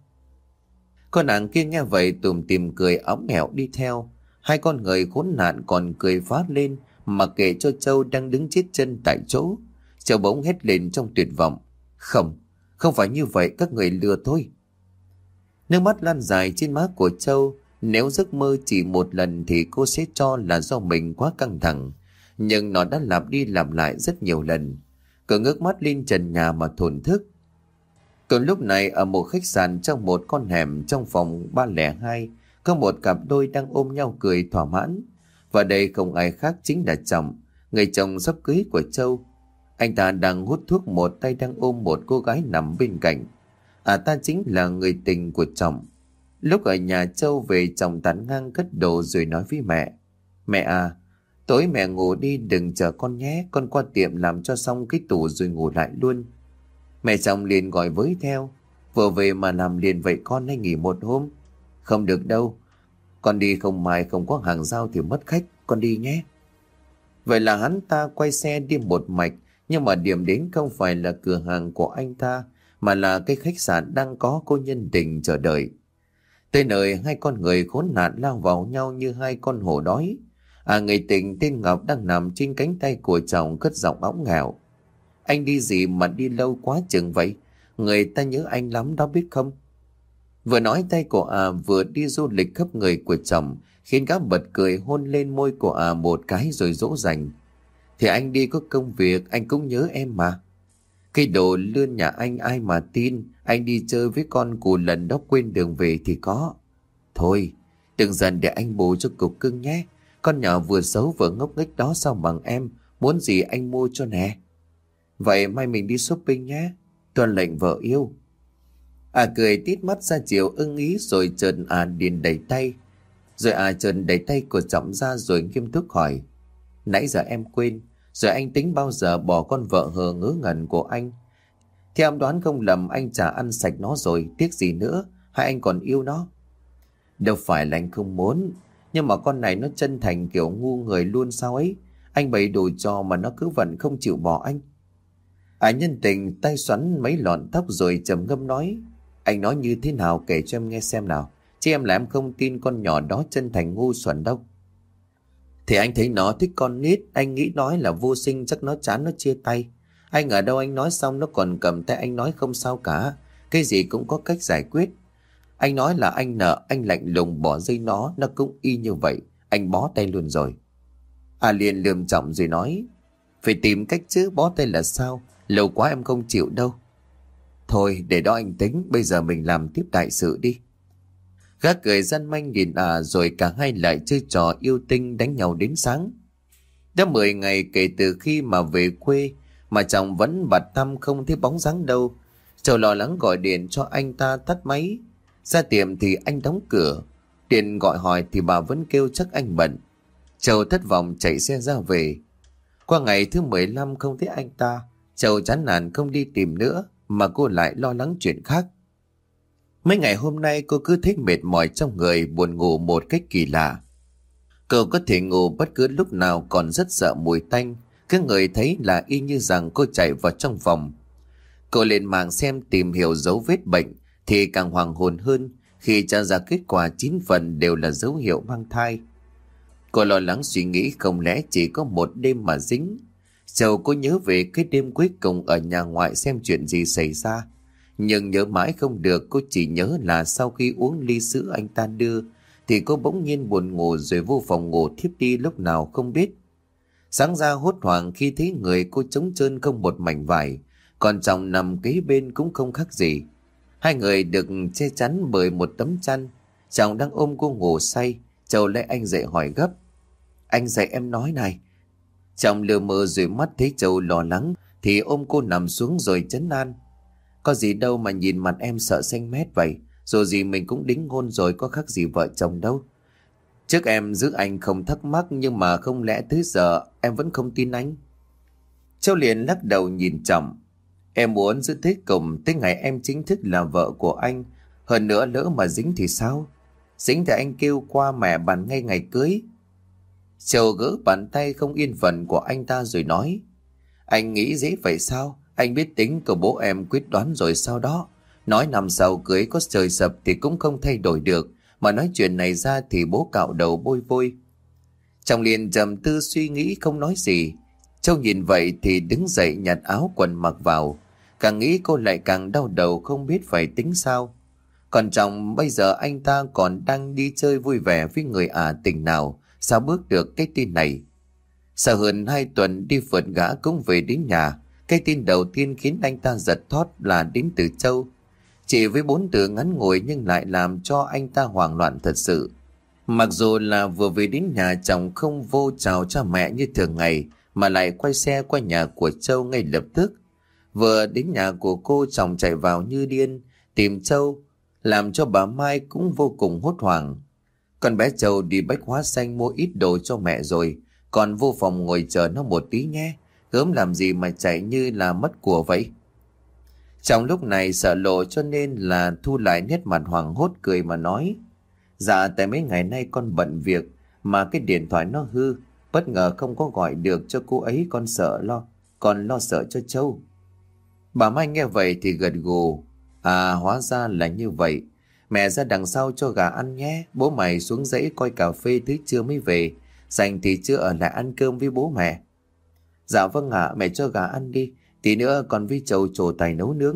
Con nàng kia nghe vậy tủm tỉm cười óng ẻo đi theo. Hai con người khốn nạn còn cười phá lên mà kệ cho Châu đang đứng chết chân tại chỗ. Châu bỗng hét lên trong tuyệt vọng: Không, không phải như vậy, các người lừa tôi. Nước mắt lan dài trên má của Châu. Nếu giấc mơ chỉ một lần thì cô sẽ cho là do mình quá căng thẳng. Nhưng nó đã lặp đi lặp lại rất nhiều lần. Cậu ngước mắt lên trần nhà mà thổn thức. Còn lúc này ở một khách sạn trong một con hẻm trong phòng ba không hai, có một cặp đôi đang ôm nhau cười thỏa mãn. Và đây không ai khác chính là Trọng, người chồng sắp cưới của Châu. Anh ta đang hút thuốc, một tay đang ôm một cô gái nằm bên cạnh. À, ta chính là người tình của Trọng. Lúc ở nhà Châu về, Trọng tán ngang cất đồ rồi nói với mẹ: Mẹ à, tối mẹ ngủ đi, đừng chờ con nhé, con qua tiệm làm cho xong cái tủ rồi ngủ lại luôn. Mẹ Trọng liền gọi với theo: Vừa về mà làm liền vậy con, hay nghỉ một hôm? Không được đâu, con đi không, mai không có hàng giao thì mất khách, con đi nhé. Vậy là hắn ta quay xe đi một mạch, nhưng mà điểm đến không phải là cửa hàng của anh ta, mà là cái khách sạn đang có cô nhân tình chờ đợi. Tới nơi, hai con người khốn nạn lao vào nhau như hai con hổ đói. À, người tình tên Ngọc đang nằm trên cánh tay của chồng, cất giọng óng ngẹo: Anh đi gì mà đi lâu quá chừng vậy? Người ta nhớ anh lắm đó biết không? Vừa nói, tay của à vừa đi du lịch khắp người của chồng, khiến gã bật cười, hôn lên môi của à một cái rồi dỗ dành: Thì anh đi có công việc, anh cũng nhớ em mà. Cái đồ lươn nhà anh ai mà tin, anh đi chơi với con cù lần đó quên đường về thì có. Thôi, đừng giận, để anh bù cho cục cưng nhé. Con nhỏ vừa xấu vừa ngốc nghếch đó sao bằng em, muốn gì anh mua cho nè. Vậy mai mình đi shopping nhé. Tuân lệnh vợ yêu. À cười tít mắt ra chiều ưng ý, rồi chợt à điền đẩy tay. Rồi à chợt đẩy tay của Trọng ra rồi nghiêm túc hỏi: Nãy giờ em quên rồi, anh tính bao giờ bỏ con vợ hờ ngớ ngẩn của anh? Theo em đoán không lầm, anh chả ăn sạch nó rồi, tiếc gì nữa, hay anh còn yêu nó? Đâu phải là anh không muốn, nhưng mà con này nó chân thành kiểu ngu người luôn sao ấy. Anh bày đồ cho mà nó cứ vẫn không chịu bỏ anh. À nhân tình tay xoắn mấy lọn tóc rồi trầm ngâm nói: Anh nói như thế nào kể cho em nghe xem nào, chứ em là em không tin con nhỏ đó chân thành ngu xuẩn đâu. Thì anh thấy nó thích con nít, anh nghĩ nói là vô sinh, chắc nó chán nó chia tay. Anh ở đâu anh nói xong nó còn cầm tay anh nói không sao cả, cái gì cũng có cách giải quyết. Anh nói là anh nợ, anh lạnh lùng bỏ dây nó, nó cũng y như vậy, anh bó tay luôn rồi. À liền lườm Trọng rồi nói: Phải tìm cách chứ, bó tay là sao, lâu quá em không chịu đâu. Thôi để đó anh tính, bây giờ mình làm tiếp đại sự đi. Gã cười gian manh nhìn à, rồi cả hai lại chơi trò yêu tinh đánh nhau đến sáng. Đã mười ngày kể từ khi mà về quê mà chồng vẫn bặt thăm không thấy bóng dáng đâu. Châu lo lắng gọi điện cho anh ta tắt máy. Ra tiệm thì anh đóng cửa. Điện gọi hỏi thì bà vẫn kêu chắc anh bận. Châu thất vọng chạy xe ra về. Qua ngày thứ mười lăm không thấy anh ta, Châu chán nản không đi tìm nữa, mà cô lại lo lắng chuyện khác. Mấy ngày hôm nay cô cứ thấy mệt mỏi trong người, buồn ngủ một cách kỳ lạ. Cô có thể ngủ bất cứ lúc nào, còn rất sợ mùi tanh. Cứ người thấy là y như rằng cô chạy vào trong phòng. Cô lên mạng xem tìm hiểu dấu vết bệnh thì càng hoàng hồn hơn khi tra ra kết quả chín phần đều là dấu hiệu mang thai. Cô lo lắng suy nghĩ không lẽ chỉ có một đêm mà dính. Châu cô nhớ về cái đêm cuối cùng ở nhà ngoại xem chuyện gì xảy ra. Nhưng nhớ mãi không được, cô chỉ nhớ là sau khi uống ly sữa anh ta đưa thì cô bỗng nhiên buồn ngủ rồi vô phòng ngủ thiếp đi lúc nào không biết. Sáng ra hốt hoảng khi thấy người cô trống trơn không một mảnh vải, còn chồng nằm kế bên cũng không khác gì. Hai người được che chắn bởi một tấm chăn. Chồng đang ôm cô ngủ say. Châu lấy anh dậy hỏi gấp: Anh dậy em nói này. Chồng lờ mờ rồi mắt thấy Châu lo lắng thì ôm cô nằm xuống rồi trấn an: Có gì đâu mà nhìn mặt em sợ xanh mét vậy. Dù gì mình cũng đính hôn rồi, có khác gì vợ chồng đâu. Trước em giữ anh không thắc mắc, nhưng mà không lẽ tới giờ em vẫn không tin anh? Châu liền lắc đầu nhìn Trọng: Em muốn giữ tới cùng, tới ngày em chính thức là vợ của anh. Hơn nữa lỡ mà dính thì sao? Dính thì anh kêu qua mẹ bàn ngay ngày cưới. Châu gỡ bàn tay không yên phận của anh ta rồi nói: Anh nghĩ dễ vậy sao? Anh biết tính của bố em quyết đoán rồi sao đó. Nói năm sau cưới có trời sập thì cũng không thay đổi được. Mà nói chuyện này ra thì bố cạo đầu bôi vôi. Trọng liền trầm tư suy nghĩ không nói gì. Châu nhìn vậy thì đứng dậy nhặt áo quần mặc vào. Càng nghĩ cô lại càng đau đầu không biết phải tính sao. Còn Trọng bây giờ anh ta còn đang đi chơi vui vẻ với người ả tình nào, sao bước được cái tin này. Sau hơn hai tuần đi phượt gã cũng về đến nhà. Cái tin đầu tiên khiến anh ta giật thót là đến từ Châu. Chỉ với bốn từ ngắn ngủi nhưng lại làm cho anh ta hoảng loạn thật sự. Mặc dù là vừa về đến nhà, chồng không vô chào cha mẹ như thường ngày mà lại quay xe qua nhà của Châu ngay lập tức. Vừa đến nhà của cô, chồng chạy vào như điên tìm Châu, làm cho bà Mai cũng vô cùng hốt hoảng. Con bé Châu đi Bách Hóa Xanh mua ít đồ cho mẹ rồi, còn vô phòng ngồi chờ nó một tí nhé. Gớm làm gì mà chạy như là mất của vậy. Trong lúc này sợ lộ cho nên là thu lại nét mặt hoảng hốt, cười mà nói: Dạ tại mấy ngày nay con bận việc mà cái điện thoại nó hư, bất ngờ không có gọi được cho cô ấy, con sợ lo, con lo sợ cho Châu. Bà Mai nghe vậy thì gật gù: À hóa ra là như vậy. Mẹ ra đằng sau cho gà ăn nhé. Bố mày xuống dãy coi cà phê tới trưa mới về. Dành thì chưa ở lại ăn cơm với bố mẹ. Dạ vâng ạ, à, mẹ cho gà ăn đi. Tí nữa còn với Châu trổ tài nấu nướng.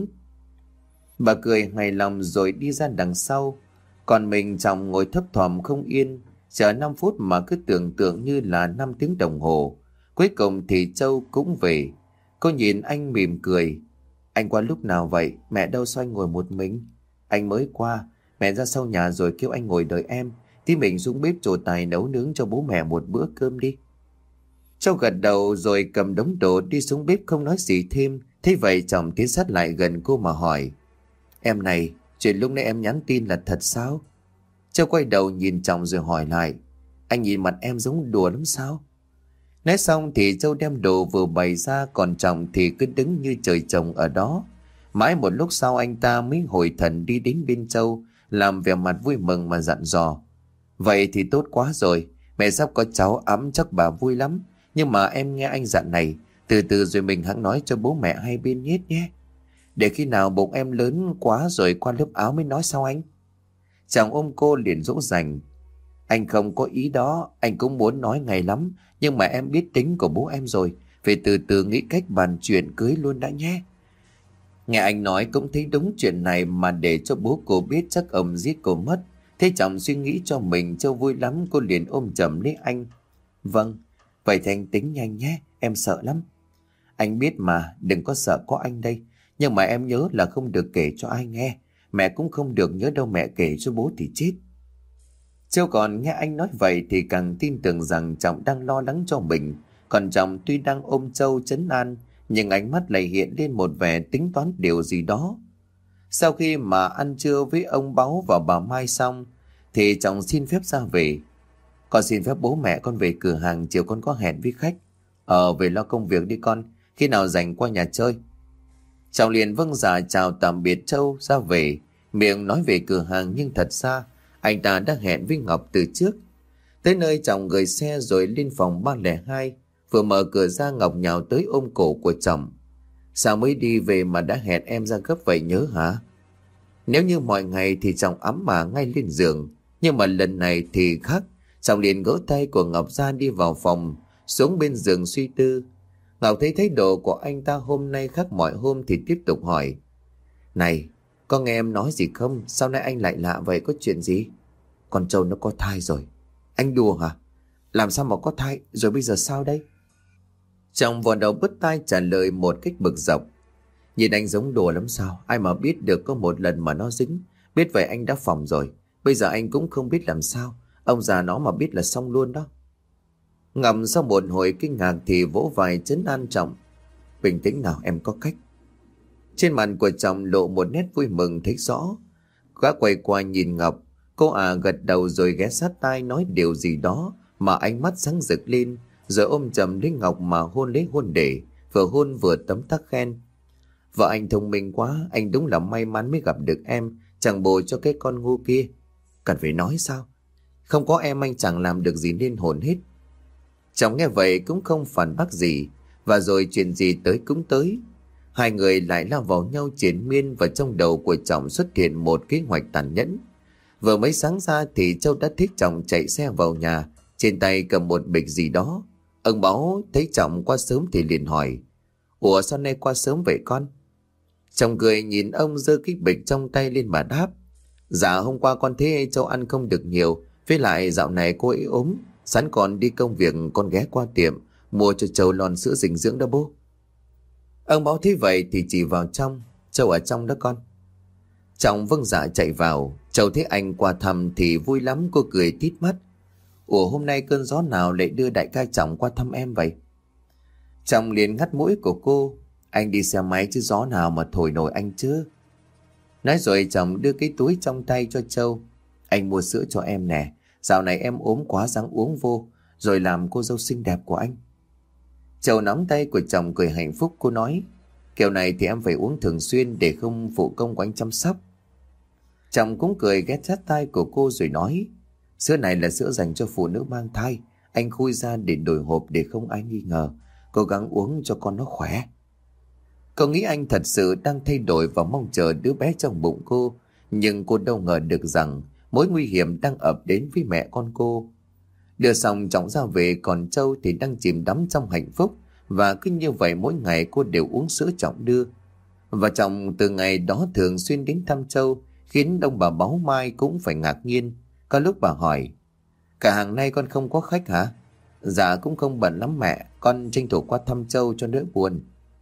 Bà cười hài lòng rồi đi ra đằng sau. Còn mình chồng ngồi thấp thỏm không yên, chờ năm phút mà cứ tưởng tượng như là năm tiếng đồng hồ. Cuối cùng thì Châu cũng về. Cô nhìn anh mỉm cười: Anh qua lúc nào vậy? Mẹ đâu sao anh ngồi một mình? Anh mới qua. Mẹ ra sau nhà rồi kêu anh ngồi đợi em. Tí mình xuống bếp trổ tài nấu nướng cho bố mẹ một bữa cơm đi. Châu gật đầu rồi cầm đống đồ đi xuống bếp không nói gì thêm. Thế vậy chồng tiến sát lại gần cô mà hỏi: Em này, chuyện lúc nãy em nhắn tin là thật sao? Châu quay đầu nhìn chồng rồi hỏi lại: Anh nhìn mặt em giống đùa lắm sao? Nói xong thì Châu đem đồ vừa bày ra, còn chồng thì cứ đứng như trời trồng ở đó. Mãi một lúc sau anh ta mới hồi thần đi đến bên Châu, làm vẻ mặt vui mừng mà dặn dò: Vậy thì tốt quá rồi, mẹ sắp có cháu ấm chắc bà vui lắm. Nhưng mà em nghe anh dặn này, từ từ rồi mình hẵng nói cho bố mẹ hai bên hết nhé. Để khi nào bụng em lớn quá rồi qua lớp áo mới nói sao anh? Chàng ôm cô liền dỗ dành: Anh không có ý đó, anh cũng muốn nói ngày lắm. Nhưng mà em biết tính của bố em rồi, phải từ từ nghĩ cách bàn chuyện cưới luôn đã nhé. Nghe anh nói cũng thấy đúng, chuyện này mà để cho bố cô biết chắc ông giết cô mất. Thế chồng suy nghĩ cho mình, Châu vui lắm, cô liền ôm chầm lấy anh: Vâng, vậy thì anh tính nhanh nhé, em sợ lắm. Anh biết mà, đừng có sợ, có anh đây. Nhưng mà em nhớ là không được kể cho ai nghe. Mẹ cũng không được nhớ đâu, mẹ kể cho bố thì chết. Châu còn nghe anh nói vậy thì càng tin tưởng rằng chồng đang lo lắng cho mình. Còn chồng tuy đang ôm Châu trấn an, nhưng ánh mắt lại hiện lên một vẻ tính toán điều gì đó. Sau khi mà ăn trưa với ông Báu và bà Mai xong thì chồng xin phép ra về. Con xin phép bố mẹ con về cửa hàng, chiều con có hẹn với khách. Ờ về lo công việc đi con, khi nào rảnh qua nhà chơi. Chồng liền vâng dạ chào tạm biệt Châu ra về. Miệng nói về cửa hàng nhưng thật ra anh ta đã hẹn với Ngọc từ trước. Tới nơi chồng gửi xe rồi lên phòng ba không hai. Vừa mở cửa ra, Ngọc nhào tới ôm cổ của chồng: Sao mới đi về mà đã hẹn em ra gấp vậy nhớ hả? Nếu như mọi ngày thì chồng ấm mà ngay lên giường, nhưng mà lần này thì khác. Chồng liền gỡ tay của Ngọc ra đi vào phòng, xuống bên giường suy tư. Ngọc thấy thái độ của anh ta hôm nay khác mọi hôm thì tiếp tục hỏi: Này, có nghe em nói gì không? Sao nay anh lại lạ vậy, có chuyện gì? Con Châu nó có thai rồi. Anh đùa hả? Làm sao mà có thai, rồi bây giờ sao đây? Chồng vò đầu bứt tai trả lời một cách bực dọc: Nhìn anh giống đùa lắm sao? Ai mà biết được có một lần mà nó dính. Biết vậy anh đã phòng rồi. Bây giờ anh cũng không biết làm sao. Ông già nó mà biết là xong luôn đó. Ngọc sau một hồi kinh ngạc thì vỗ vai trấn an chồng: Bình tĩnh nào, em có cách. Trên mặt của chồng lộ một nét vui mừng thấy rõ. Gã quay qua nhìn Ngọc. Cô à gật đầu rồi ghé sát tai nói điều gì đó mà ánh mắt sáng rực lên, rồi ôm chầm lấy Ngọc mà hôn lấy hôn để, vừa hôn vừa tấm tắc khen: Vợ anh thông minh quá, anh đúng là may mắn mới gặp được em, chẳng bồ cho cái con ngu kia. Cần phải nói sao? Không có em anh chẳng làm được gì nên hồn hết. Chồng nghe vậy cũng không phản bác gì, và rồi chuyện gì tới cũng tới. Hai người lại lao vào nhau triền miên, và trong đầu của chồng xuất hiện một kế hoạch tàn nhẫn. Vừa mới sáng ra thì Châu đã thích chồng chạy xe vào nhà, trên tay cầm một bịch gì đó. Ông Báo thấy chồng qua sớm thì liền hỏi: Ủa sao nay qua sớm vậy con? Chồng cười nhìn ông giơ cái bịch trong tay lên mà đáp: Dạ hôm qua con thấy Châu ăn không được nhiều, với lại dạo này cô ấy ốm, sẵn còn đi công việc con ghé qua tiệm mua cho Châu lon sữa dinh dưỡng đó bố. Ông Báo thấy vậy thì chỉ vào trong. Châu ở trong đó con. Trọng vâng dạ chạy vào. Châu thấy anh qua thăm thì vui lắm, cô cười tít mắt. Ủa hôm nay cơn gió nào lại đưa đại ca Trọng qua thăm em vậy? Trọng liền ngắt mũi của cô. Anh đi xe máy chứ gió nào mà thổi nổi anh chứ. Nói rồi Trọng đưa cái túi trong tay cho Châu. Anh mua sữa cho em nè. Dạo này em ốm quá, ráng uống vô rồi làm cô dâu xinh đẹp của anh. Châu nắm tay của chồng cười hạnh phúc. Cô nói kiểu này thì em phải uống thường xuyên để không phụ công của anh chăm sóc. Chồng cũng cười ghé sát tai của cô rồi nói sữa này là sữa dành cho phụ nữ mang thai. Anh khui ra để đổi hộp để không ai nghi ngờ. Cố gắng uống cho con nó khỏe. Cô nghĩ anh thật sự đang thay đổi và mong chờ đứa bé trong bụng cô. Nhưng cô đâu ngờ được rằng mối nguy hiểm đang ập đến với mẹ con cô. Đưa xong Trọng ra về, còn Châu thì đang chìm đắm trong hạnh phúc. Và cứ như vậy mỗi ngày cô đều uống sữa Trọng đưa. Và Trọng từ ngày đó thường xuyên đến thăm Châu, khiến ông bà Báo Mai cũng phải ngạc nhiên. Có lúc bà hỏi cả hàng nay con không có khách hả? Dạ cũng không bận lắm mẹ, con tranh thủ qua thăm Châu cho đỡ buồn.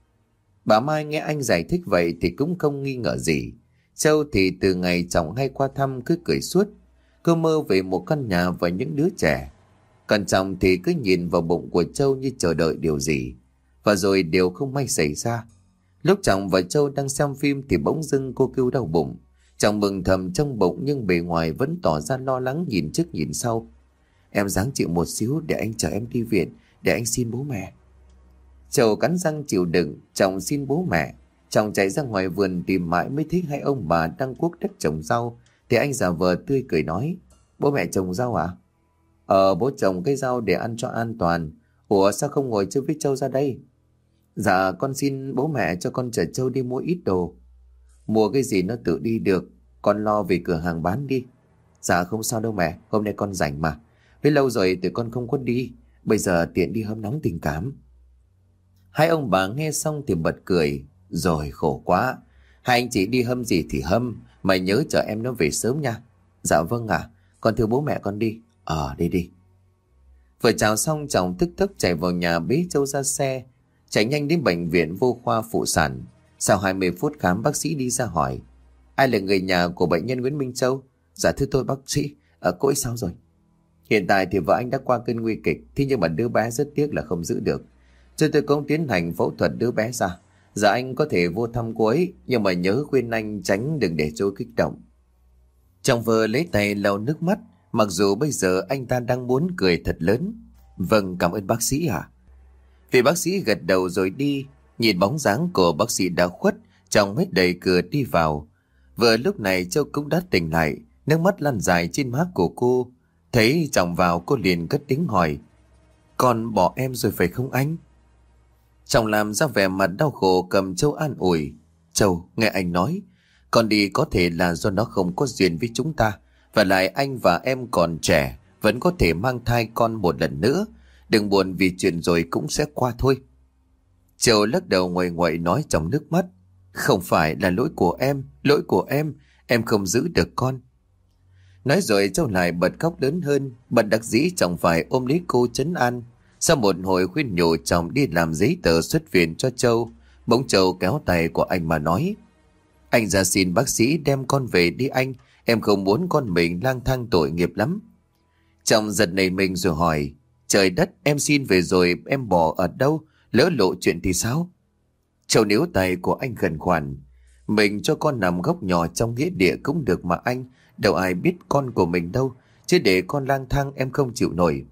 Bà Mai nghe anh giải thích vậy thì cũng không nghi ngờ gì. Châu thì từ ngày Trọng hay qua thăm cứ cười suốt. Cô mơ về một căn nhà và những đứa trẻ. Còn Trọng thì cứ nhìn vào bụng của Châu như chờ đợi điều gì. Và rồi điều không may xảy ra. Lúc Trọng và Châu đang xem phim thì bỗng dưng cô kêu đau bụng. Trọng mừng thầm trong bụng nhưng bề ngoài vẫn tỏ ra lo lắng nhìn trước nhìn sau. Em ráng chịu một xíu để anh chở em đi viện, để anh xin bố mẹ. Châu cắn răng chịu đựng. Trọng xin bố mẹ. Trọng chạy ra ngoài vườn tìm mãi mới thấy hai ông bà đang cuốc đất trồng rau. Thì anh giả vờ tươi cười nói bố mẹ trồng rau à? Ờ bố trồng cái rau để ăn cho an toàn. Ủa sao không ngồi chơi với Châu ra đây? Dạ con xin bố mẹ cho con chở Châu đi mua ít đồ. Mua cái gì nó tự đi được, con lo về cửa hàng bán đi. Dạ không sao đâu mẹ, hôm nay con rảnh mà. Với lâu rồi tụi con không có đi, bây giờ tiện đi hâm nóng tình cảm. Hai ông bà nghe xong thì bật cười. Rồi khổ quá. Hai anh chị đi hâm gì thì hâm, mày nhớ chở em nó về sớm nha. Dạ vâng ạ, à, con thưa bố mẹ con đi. Ờ đi đi. Vừa chào xong Trọng tức tốc chạy vào nhà bế Châu ra xe. Chạy nhanh đến bệnh viện Vô khoa Phụ sản. Sau hai mươi phút khám, bác sĩ đi ra hỏi ai là người nhà của bệnh nhân Nguyễn Minh Châu? Dạ thưa tôi bác sĩ. Ở cô ấy sao rồi? Hiện tại thì vợ anh đã qua cơn nguy kịch. Thế nhưng mà đứa bé rất tiếc là không giữ được. Cho tôi cũng tiến hành phẫu thuật đứa bé ra. Dạ anh có thể vô thăm cô ấy, nhưng mà nhớ khuyên anh tránh đừng để Châu kích động. Chồng vừa lấy tay lau nước mắt. Mặc dù bây giờ anh ta đang muốn cười thật lớn. Vâng cảm ơn bác sĩ ạ. À? Vị bác sĩ gật đầu rồi đi. Nhìn bóng dáng của bác sĩ đã khuất, Trọng mới đẩy cửa đi vào. Vừa lúc này Châu cũng đã tỉnh lại. Nước mắt lăn dài trên má của cô. Thấy Trọng vào cô liền cất tiếng hỏi con bỏ em rồi phải không anh? Trọng làm ra vẻ mặt đau khổ cầm Châu an ủi. Châu nghe anh nói, con đi có thể là do nó không có duyên với chúng ta. Và lại anh và em còn trẻ, vẫn có thể mang thai con một lần nữa. Đừng buồn vì chuyện rồi cũng sẽ qua thôi. Châu lắc đầu nguầy nguậy nói trong nước mắt. Không phải là lỗi của em, lỗi của em, em không giữ được con. Nói rồi Châu lại bật khóc lớn hơn. Bật đặc dĩ Trọng phải ôm lấy cô trấn an. Sau một hồi khuyên nhủ Trọng đi làm giấy tờ xuất viện cho Châu, bỗng Châu kéo tay của anh mà nói anh ra xin bác sĩ đem con về đi anh. Em không muốn con mình lang thang tội nghiệp lắm. Trọng giật nảy mình rồi hỏi trời đất, em xin về rồi em bỏ ở đâu? Lỡ lộ chuyện thì sao? Châu níu tay của anh khẩn khoản. Mình cho con nằm góc nhỏ trong nghĩa địa cũng được mà anh. Đâu ai biết con của mình đâu. Chứ để con lang thang em không chịu nổi.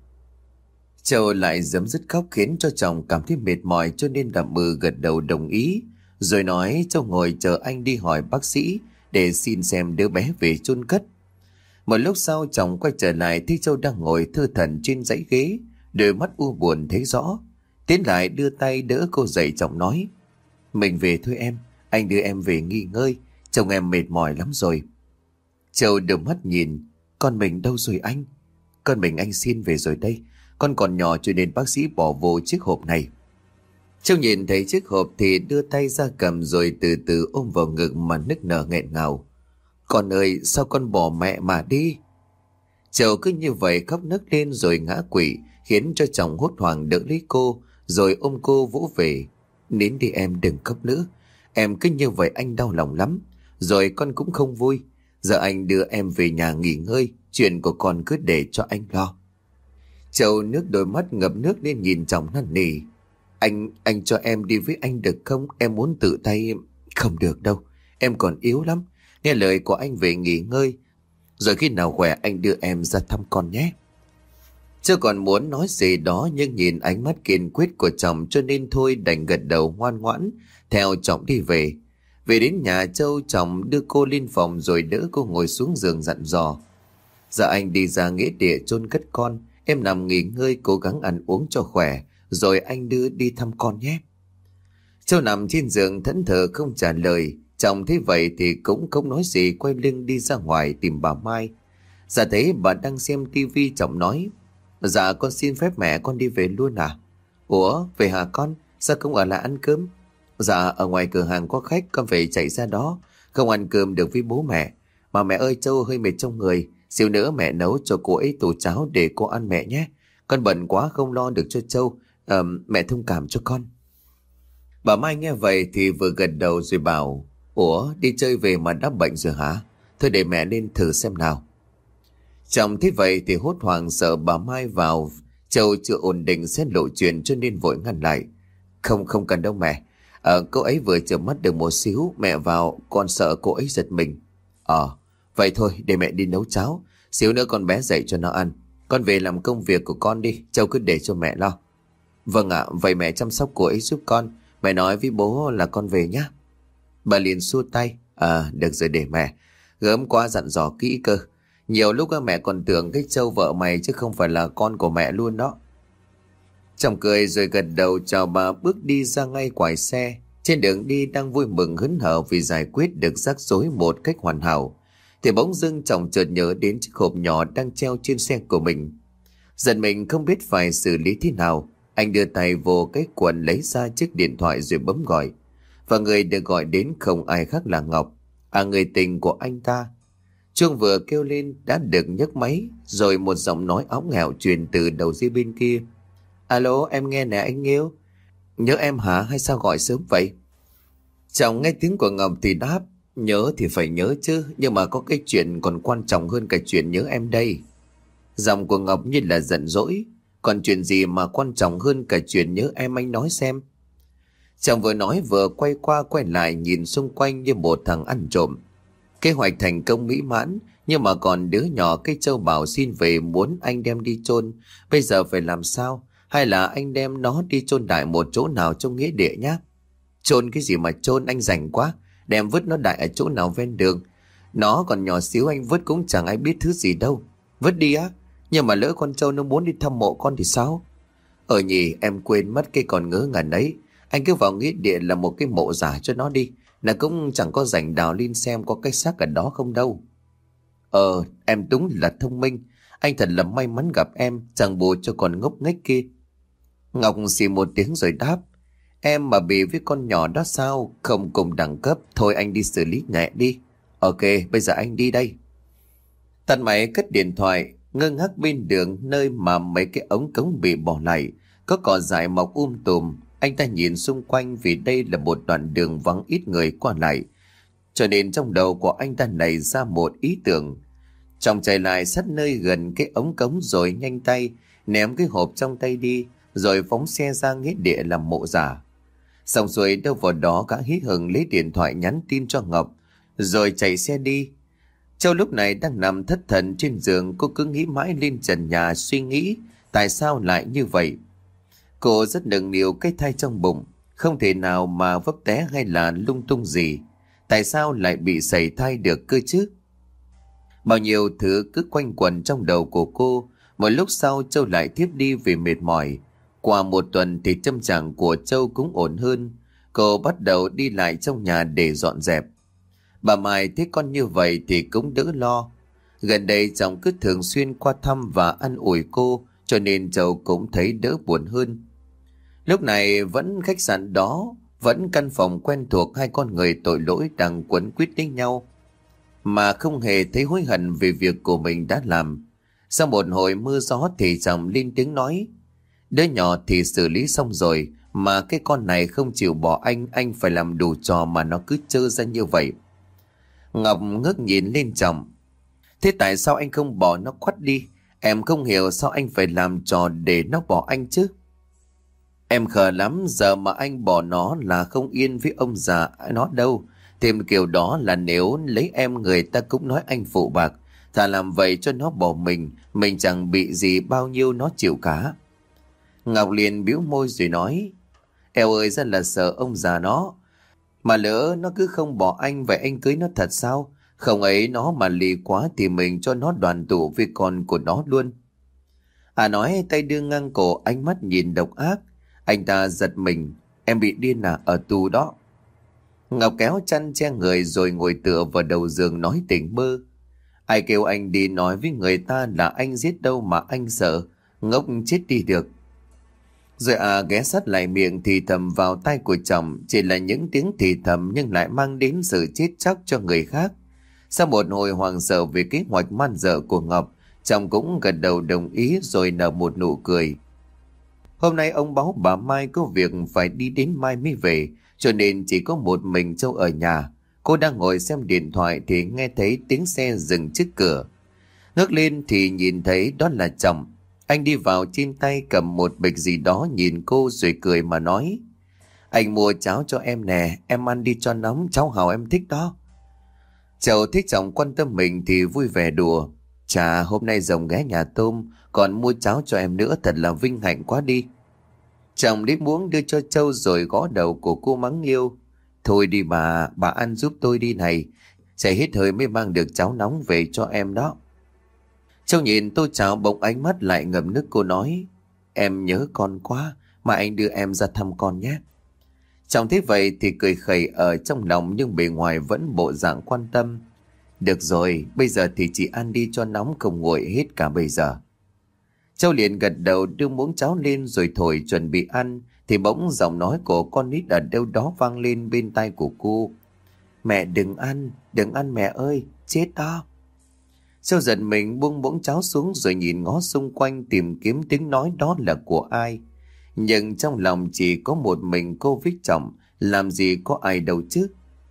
Châu lại giấm dứt khóc khiến cho chồng cảm thấy mệt mỏi, cho nên đạm mừ gật đầu đồng ý. Rồi nói Châu ngồi chờ anh đi hỏi bác sĩ để xin xem đứa bé về chôn cất. Một lúc sau chồng quay trở lại thấy Châu đang ngồi thư thẩn trên dãy ghế, đôi mắt u buồn thấy rõ. Tiến lại đưa tay đỡ cô dậy, chồng nói mình về thôi em, anh đưa em về nghỉ ngơi, chồng em mệt mỏi lắm rồi. Châu đưa mắt nhìn, con mình đâu rồi anh? Con mình anh xin về rồi đây, con còn nhỏ cho nên bác sĩ bỏ vô chiếc hộp này. Châu nhìn thấy chiếc hộp thì đưa tay ra cầm rồi từ từ ôm vào ngực mà nức nở nghẹn ngào. Con ơi, sao con bỏ mẹ mà đi? Châu cứ như vậy khóc nức lên rồi ngã quỵ, khiến cho chồng hốt hoảng đỡ lấy cô rồi ôm cô vỗ về. Nín đi em, đừng khóc nữa. Em cứ như vậy anh đau lòng lắm. Rồi con cũng không vui. Giờ anh đưa em về nhà nghỉ ngơi. Chuyện của con cứ để cho anh lo. Châu nước đôi mắt ngập nước nên nhìn chồng năn nỉ. Anh, anh cho em đi với anh được không? Em muốn tự tay. Không được đâu. Em còn yếu lắm. Nghe lời của anh về nghỉ ngơi. Rồi khi nào khỏe anh đưa em ra thăm con nhé. Châu còn muốn nói gì đó nhưng nhìn ánh mắt kiên quyết của chồng cho nên thôi đành gật đầu ngoan ngoãn theo chồng đi về. Về đến nhà Châu, chồng đưa cô lên phòng rồi đỡ cô ngồi xuống giường dặn dò. Giờ anh đi ra nghĩa địa chôn cất con. Em nằm nghỉ ngơi cố gắng ăn uống cho khỏe. Rồi anh đưa đi thăm con nhé. Châu nằm trên giường thẫn thờ không trả lời. Chồng thấy vậy thì cũng không nói gì, quay lưng đi ra ngoài tìm bà Mai. Dạ thấy bà đang xem tivi, chồng nói. Dạ con xin phép mẹ con đi về luôn à? Ủa về hả con? Sao không ở lại ăn cơm? Dạ ở ngoài cửa hàng có khách, con phải chạy ra đó. Không ăn cơm được với bố mẹ. Mà mẹ ơi, Châu hơi mệt trong người. Xíu nữa mẹ nấu cho cô ấy tô cháo để cô ăn mẹ nhé. Con bận quá không lo được cho Châu. à, Mẹ thông cảm cho con. Bà Mai nghe vậy thì vừa gật đầu rồi bảo. Ủa đi chơi về mà đã bệnh rồi hả? Thôi để mẹ lên thử xem nào. Chồng thấy vậy thì hốt hoảng sợ bà Mai vào. Châu chưa ổn định sẽ lộ chuyện cho nên vội ngăn lại. Không không cần đâu mẹ. Ờ cô ấy vừa chợp mắt được một xíu. Mẹ vào con sợ cô ấy giật mình. Ờ vậy thôi để mẹ đi nấu cháo. Xíu nữa con bé dậy cho nó ăn. Con về làm công việc của con đi. Châu cứ để cho mẹ lo. Vâng ạ, vậy mẹ chăm sóc cô ấy giúp con. Mẹ nói với bố là con về nhá. Bà liền xua tay. À được rồi để mẹ. Gớm quá dặn dò kỹ cơ. Nhiều lúc mẹ còn tưởng cái Châu vợ mày chứ không phải là con của mẹ luôn đó. Chồng cười rồi gật đầu chào bà bước đi ra ngay quải xe. Trên đường đi đang vui mừng hớn hở vì giải quyết được rắc rối một cách hoàn hảo. Thì bỗng dưng chồng chợt nhớ đến chiếc hộp nhỏ đang treo trên xe của mình. Giận mình không biết phải xử lý thế nào. Anh đưa tay vô cái quần lấy ra chiếc điện thoại rồi bấm gọi. Và người được gọi đến không ai khác là Ngọc. À người tình của anh ta. Chuông vừa kêu lên đã được nhấc máy. Rồi một giọng nói óng ẻo truyền từ đầu dây bên kia. Alo em nghe nè anh yêu. Nhớ em hả hay sao gọi sớm vậy? Chồng nghe tiếng của Ngọc thì đáp. Nhớ thì phải nhớ chứ. Nhưng mà có cái chuyện còn quan trọng hơn cả chuyện nhớ em đây. Giọng của Ngọc như là giận dỗi. Còn chuyện gì mà quan trọng hơn cả chuyện nhớ em anh nói xem. Chồng vừa nói vừa quay qua quay lại nhìn xung quanh như một thằng ăn trộm. Kế hoạch thành công mỹ mãn. Nhưng mà còn đứa nhỏ cái Châu bảo xin về muốn anh đem đi chôn. Bây giờ phải làm sao? Hay là anh đem nó đi chôn đại một chỗ nào trong nghĩa địa nhá? Chôn cái gì mà chôn, anh rảnh quá. Đem vứt nó đại ở chỗ nào ven đường. Nó còn nhỏ xíu, anh vứt cũng chẳng ai biết thứ gì đâu. Vứt đi á? Nhưng mà lỡ con Châu nó muốn đi thăm mộ con thì sao? Ờ nhỉ, em quên mất cái còn ngớ ngẩn ấy. Anh cứ vào nghĩa địa là một cái mộ giả cho nó đi. Là cũng chẳng có rảnh đào lên xem có cái xác ở đó không đâu. Ờ, em đúng là thông minh. Anh thật là may mắn gặp em, chẳng bù cho con ngốc nghếch kia. Ngọc xì một tiếng rồi đáp. Em mà bị với con nhỏ đó sao? Không cùng đẳng cấp. Thôi anh đi xử lý nhẹ đi. Ok, bây giờ anh đi đây. Tắt máy cất điện thoại. Ngơ ngác bên đường nơi mà mấy cái ống cống bị bỏ lại. Có cỏ dại mọc um tùm. Anh ta nhìn xung quanh vì đây là một đoạn đường vắng ít người qua lại. Cho nên trong đầu của anh ta nảy ra một ý tưởng. Chồng chạy lại sát nơi gần cái ống cống rồi nhanh tay ném cái hộp trong tay đi. Rồi phóng xe ra nghĩa địa làm mộ giả. Xong rồi đâu vào đó cả hí hửng lấy điện thoại nhắn tin cho Ngọc. Rồi chạy xe đi. Châu lúc này đang nằm thất thần trên giường. Cô cứ nghĩ mãi lên trần nhà suy nghĩ tại sao lại như vậy. Cô rất nặng nề cái thai trong bụng. Không thể nào mà vấp té hay là lung tung gì. Tại sao lại bị sảy thai được cơ chứ? Bao nhiêu thứ cứ quanh quẩn trong đầu của cô. Một lúc sau Châu lại thiếp đi vì mệt mỏi. Qua một tuần thì tâm trạng của Châu cũng ổn hơn. Cô bắt đầu đi lại trong nhà để dọn dẹp. Bà Mai thấy con như vậy thì cũng đỡ lo. Gần đây chồng cứ thường xuyên qua thăm và ăn ủi cô, cho nên Châu cũng thấy đỡ buồn hơn. Lúc này vẫn khách sạn đó, vẫn căn phòng quen thuộc, hai con người tội lỗi đang quấn quýt với nhau, mà không hề thấy hối hận về việc của mình đã làm. Sau một hồi mưa gió thì chồng lên tiếng nói. Đứa nhỏ thì xử lý xong rồi, Mà cái con này không chịu bỏ anh, anh phải làm đủ trò mà nó cứ trơ ra như vậy. Ngọc ngước nhìn lên chồng. Thế tại sao anh không bỏ nó khuất đi? Em không hiểu sao anh phải làm trò để nó bỏ anh chứ. Em khờ lắm, giờ mà anh bỏ nó là không yên với ông già nó đâu. Thêm kiểu đó là nếu lấy em người ta cũng nói anh phụ bạc. Thà làm vậy cho nó bỏ mình, mình chẳng bị gì bao nhiêu nó chịu cả. Ngọc liền bĩu môi rồi nói, eo ơi rất là sợ ông già nó. Mà lỡ nó cứ không bỏ anh, vậy anh cưới nó thật sao? Không ấy nó mà lì quá thì mình cho nó đoàn tụ với con của nó luôn. À nói tay đưa ngang cổ, ánh mắt nhìn độc ác. Anh ta giật mình, em bị điên à, ở tù đó. Ngọc kéo chăn che người rồi ngồi tựa vào đầu giường nói tỉnh bơ. Ai kêu anh đi nói với người ta là anh giết đâu mà anh sợ, ngốc chết đi được. Rồi à ghé sát lại miệng thì thầm vào tai của chồng, chỉ là những tiếng thì thầm nhưng lại mang đến sự chết chóc cho người khác. Sau một hồi hoảng sợ về kế hoạch man dợ của Ngọc, chồng cũng gật đầu đồng ý rồi nở một nụ cười. Hôm nay ông báo bà Mai có việc phải đi đến mai mới về, cho nên chỉ có một mình Châu ở nhà. Cô đang ngồi xem điện thoại thì nghe thấy tiếng xe dừng trước cửa. Ngước lên thì nhìn thấy đó là chồng. Anh đi vào trên tay cầm một bịch gì đó nhìn cô rồi cười mà nói, anh mua cháo cho em nè, em ăn đi cho nóng, cháu Hào em thích đó. Châu thích chồng quan tâm mình thì vui vẻ đùa, chà hôm nay rồng ghé nhà tôm còn mua cháo cho em nữa, thật là vinh hạnh quá đi. Chồng lấy muỗng đưa cho Châu rồi gõ đầu của cô mắng yêu, thôi đi bà, bà ăn giúp tôi đi này, sẽ hết hơi mới mang được cháo nóng về cho em đó. Châu nhìn tô cháo bỗng ánh mắt lại ngập nước, cô nói, em nhớ con quá, mà anh đưa em ra thăm con nhé. Chồng thấy vậy thì cười khẩy ở trong lòng nhưng bề ngoài vẫn bộ dạng quan tâm. Được rồi, bây giờ thì chị ăn đi cho nóng, không nguội hết cả bây giờ. Châu liền gật đầu đưa muỗng cháo lên rồi thổi chuẩn bị ăn thì bỗng giọng nói của con nít ở đâu đó vang lên bên tai của cô. Mẹ đừng ăn, đừng ăn mẹ ơi, chết đó. Châu giật mình buông muỗng cháo xuống rồi nhìn ngó xung quanh tìm kiếm tiếng nói đó là của ai. Nhưng trong lòng chỉ có một mình cô với chồng, làm gì có ai đâu chứ.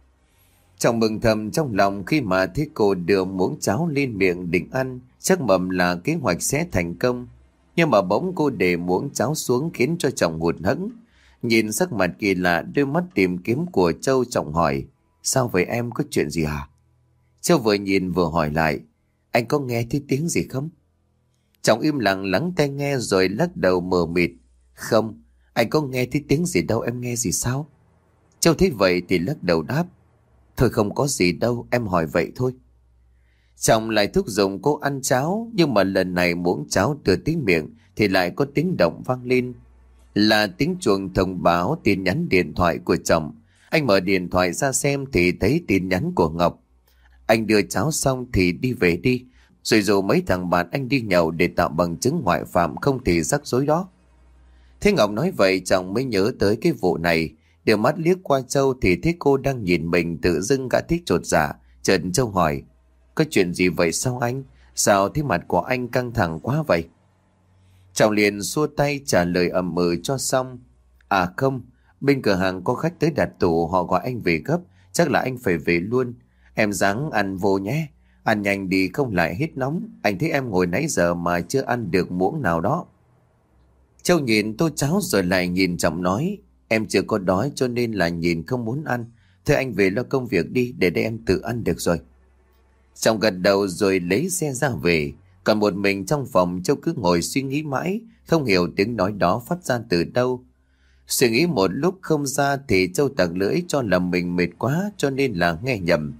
Chồng mừng thầm trong lòng khi mà thấy cô đưa muỗng cháo lên miệng định ăn, chắc mầm là kế hoạch sẽ thành công. Nhưng mà bỗng cô để muỗng cháo xuống khiến cho chồng hụt hẫng. Nhìn sắc mặt kỳ lạ, đôi mắt tìm kiếm của Châu, chồng hỏi, sao vậy em, có chuyện gì hả? Châu vừa nhìn vừa hỏi lại, anh có nghe thấy tiếng gì không? Chồng im lặng lắng tai nghe rồi lắc đầu mờ mịt, không, anh có nghe thấy tiếng gì đâu, em nghe gì sao? Châu thấy vậy thì lắc đầu đáp, thôi không có gì đâu, em hỏi vậy thôi. Chồng lại thúc giục cô ăn cháo, nhưng mà lần này muỗng cháo từ tiếng miệng thì lại có tiếng động vang lên. Là tiếng chuông thông báo tin nhắn điện thoại của chồng. Anh mở điện thoại ra xem thì thấy tin nhắn của Ngọc. Anh đưa cháo xong thì đi về đi, rồi dù mấy thằng bạn anh đi nhậu để tạo bằng chứng ngoại phạm không thì rắc rối đó. Thế Ngọc nói vậy chồng mới nhớ tới cái vụ này. Đưa mắt liếc qua Châu thì thấy cô đang nhìn mình, tự dưng gã thích chột dạ. Chợt Châu hỏi, có chuyện gì vậy sao anh? Sao thế mặt của anh căng thẳng quá vậy? Chồng liền xua tay trả lời ậm ừ cho xong. À không, bên cửa hàng có khách tới đặt tủ, họ gọi anh về gấp, chắc là anh phải về luôn. Em ráng ăn vô nhé, ăn nhanh đi không lại hết nóng. Anh thấy em ngồi nãy giờ mà chưa ăn được muỗng nào đó. Châu nhìn tô cháo rồi lại nhìn chồng nói, em chưa có đói cho nên là nhìn không muốn ăn. Thôi anh về lo công việc đi, để đây em tự ăn được rồi. Chồng gật đầu rồi lấy xe ra về. Còn một mình trong phòng, Châu cứ ngồi suy nghĩ mãi, không hiểu tiếng nói đó phát ra từ đâu. Suy nghĩ một lúc không ra thì Châu tặc lưỡi cho là mình mệt quá cho nên là nghe nhầm.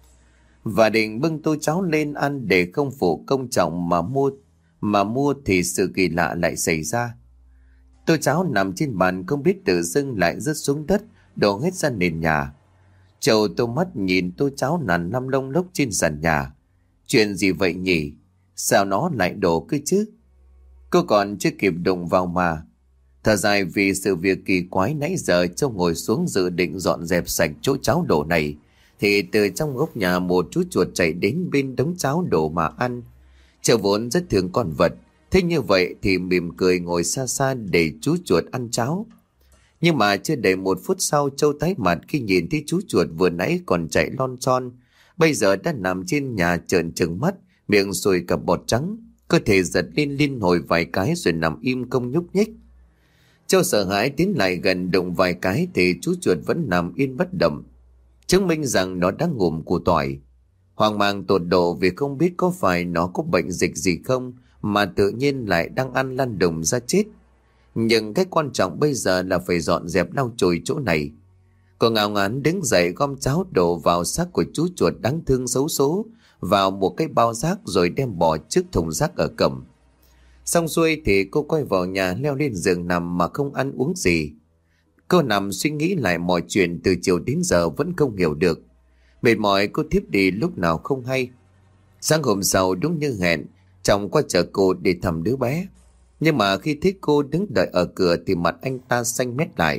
Và định bưng tô cháo lên ăn để không phụ công chồng mà mua, mà mua thì sự kỳ lạ lại xảy ra. Tô cháo nằm trên bàn không biết tự dưng lại rớt xuống đất, đổ hết ra nền nhà. Châu tô mắt nhìn tô cháo nằm nằm lông lốc trên sàn nhà. Chuyện gì vậy nhỉ? Sao nó lại đổ cơ chứ? Cô còn chưa kịp đụng vào mà. Thở dài vì sự việc kỳ quái nãy giờ, Châu ngồi xuống dự định dọn dẹp sạch chỗ cháo đổ này. Thì từ trong góc nhà một chú chuột chạy đến bên đống cháo đổ mà ăn. Châu vốn rất thương con vật, thế như vậy thì mỉm cười ngồi xa xa để chú chuột ăn cháo. Nhưng mà chưa đầy một phút sau, Châu tái mặt khi nhìn thấy chú chuột vừa nãy còn chạy lon son, bây giờ đã nằm trên nhà trợn trừng mắt, miệng sùi cả bọt trắng, cơ thể giật lên liên hồi vài cái rồi nằm im không nhúc nhích. Châu sợ hãi tiến lại gần đụng vài cái thì chú chuột vẫn nằm yên bất động, chứng minh rằng nó đang ngủm củ tỏi. Hoang mang tột độ vì không biết có phải nó có bệnh dịch gì không mà tự nhiên lại đang ăn lăn đùng ra chết. Nhưng cái quan trọng bây giờ là phải dọn dẹp lau chùi chỗ này. Cô ngao ngán đứng dậy gom cháo đổ vào xác của chú chuột đáng thương xấu số vào một cái bao rác rồi đem bỏ trước thùng rác ở cổng. Xong xuôi thì cô quay vào nhà, leo lên giường nằm mà không ăn uống gì. Cô nằm suy nghĩ lại mọi chuyện từ chiều đến giờ vẫn không hiểu được. Mệt mỏi cô thiếp đi lúc nào không hay. Sáng hôm sau đúng như hẹn, chồng qua chở cô để thăm đứa bé. Nhưng mà khi thấy cô đứng đợi ở cửa thì mặt anh ta xanh mét lại.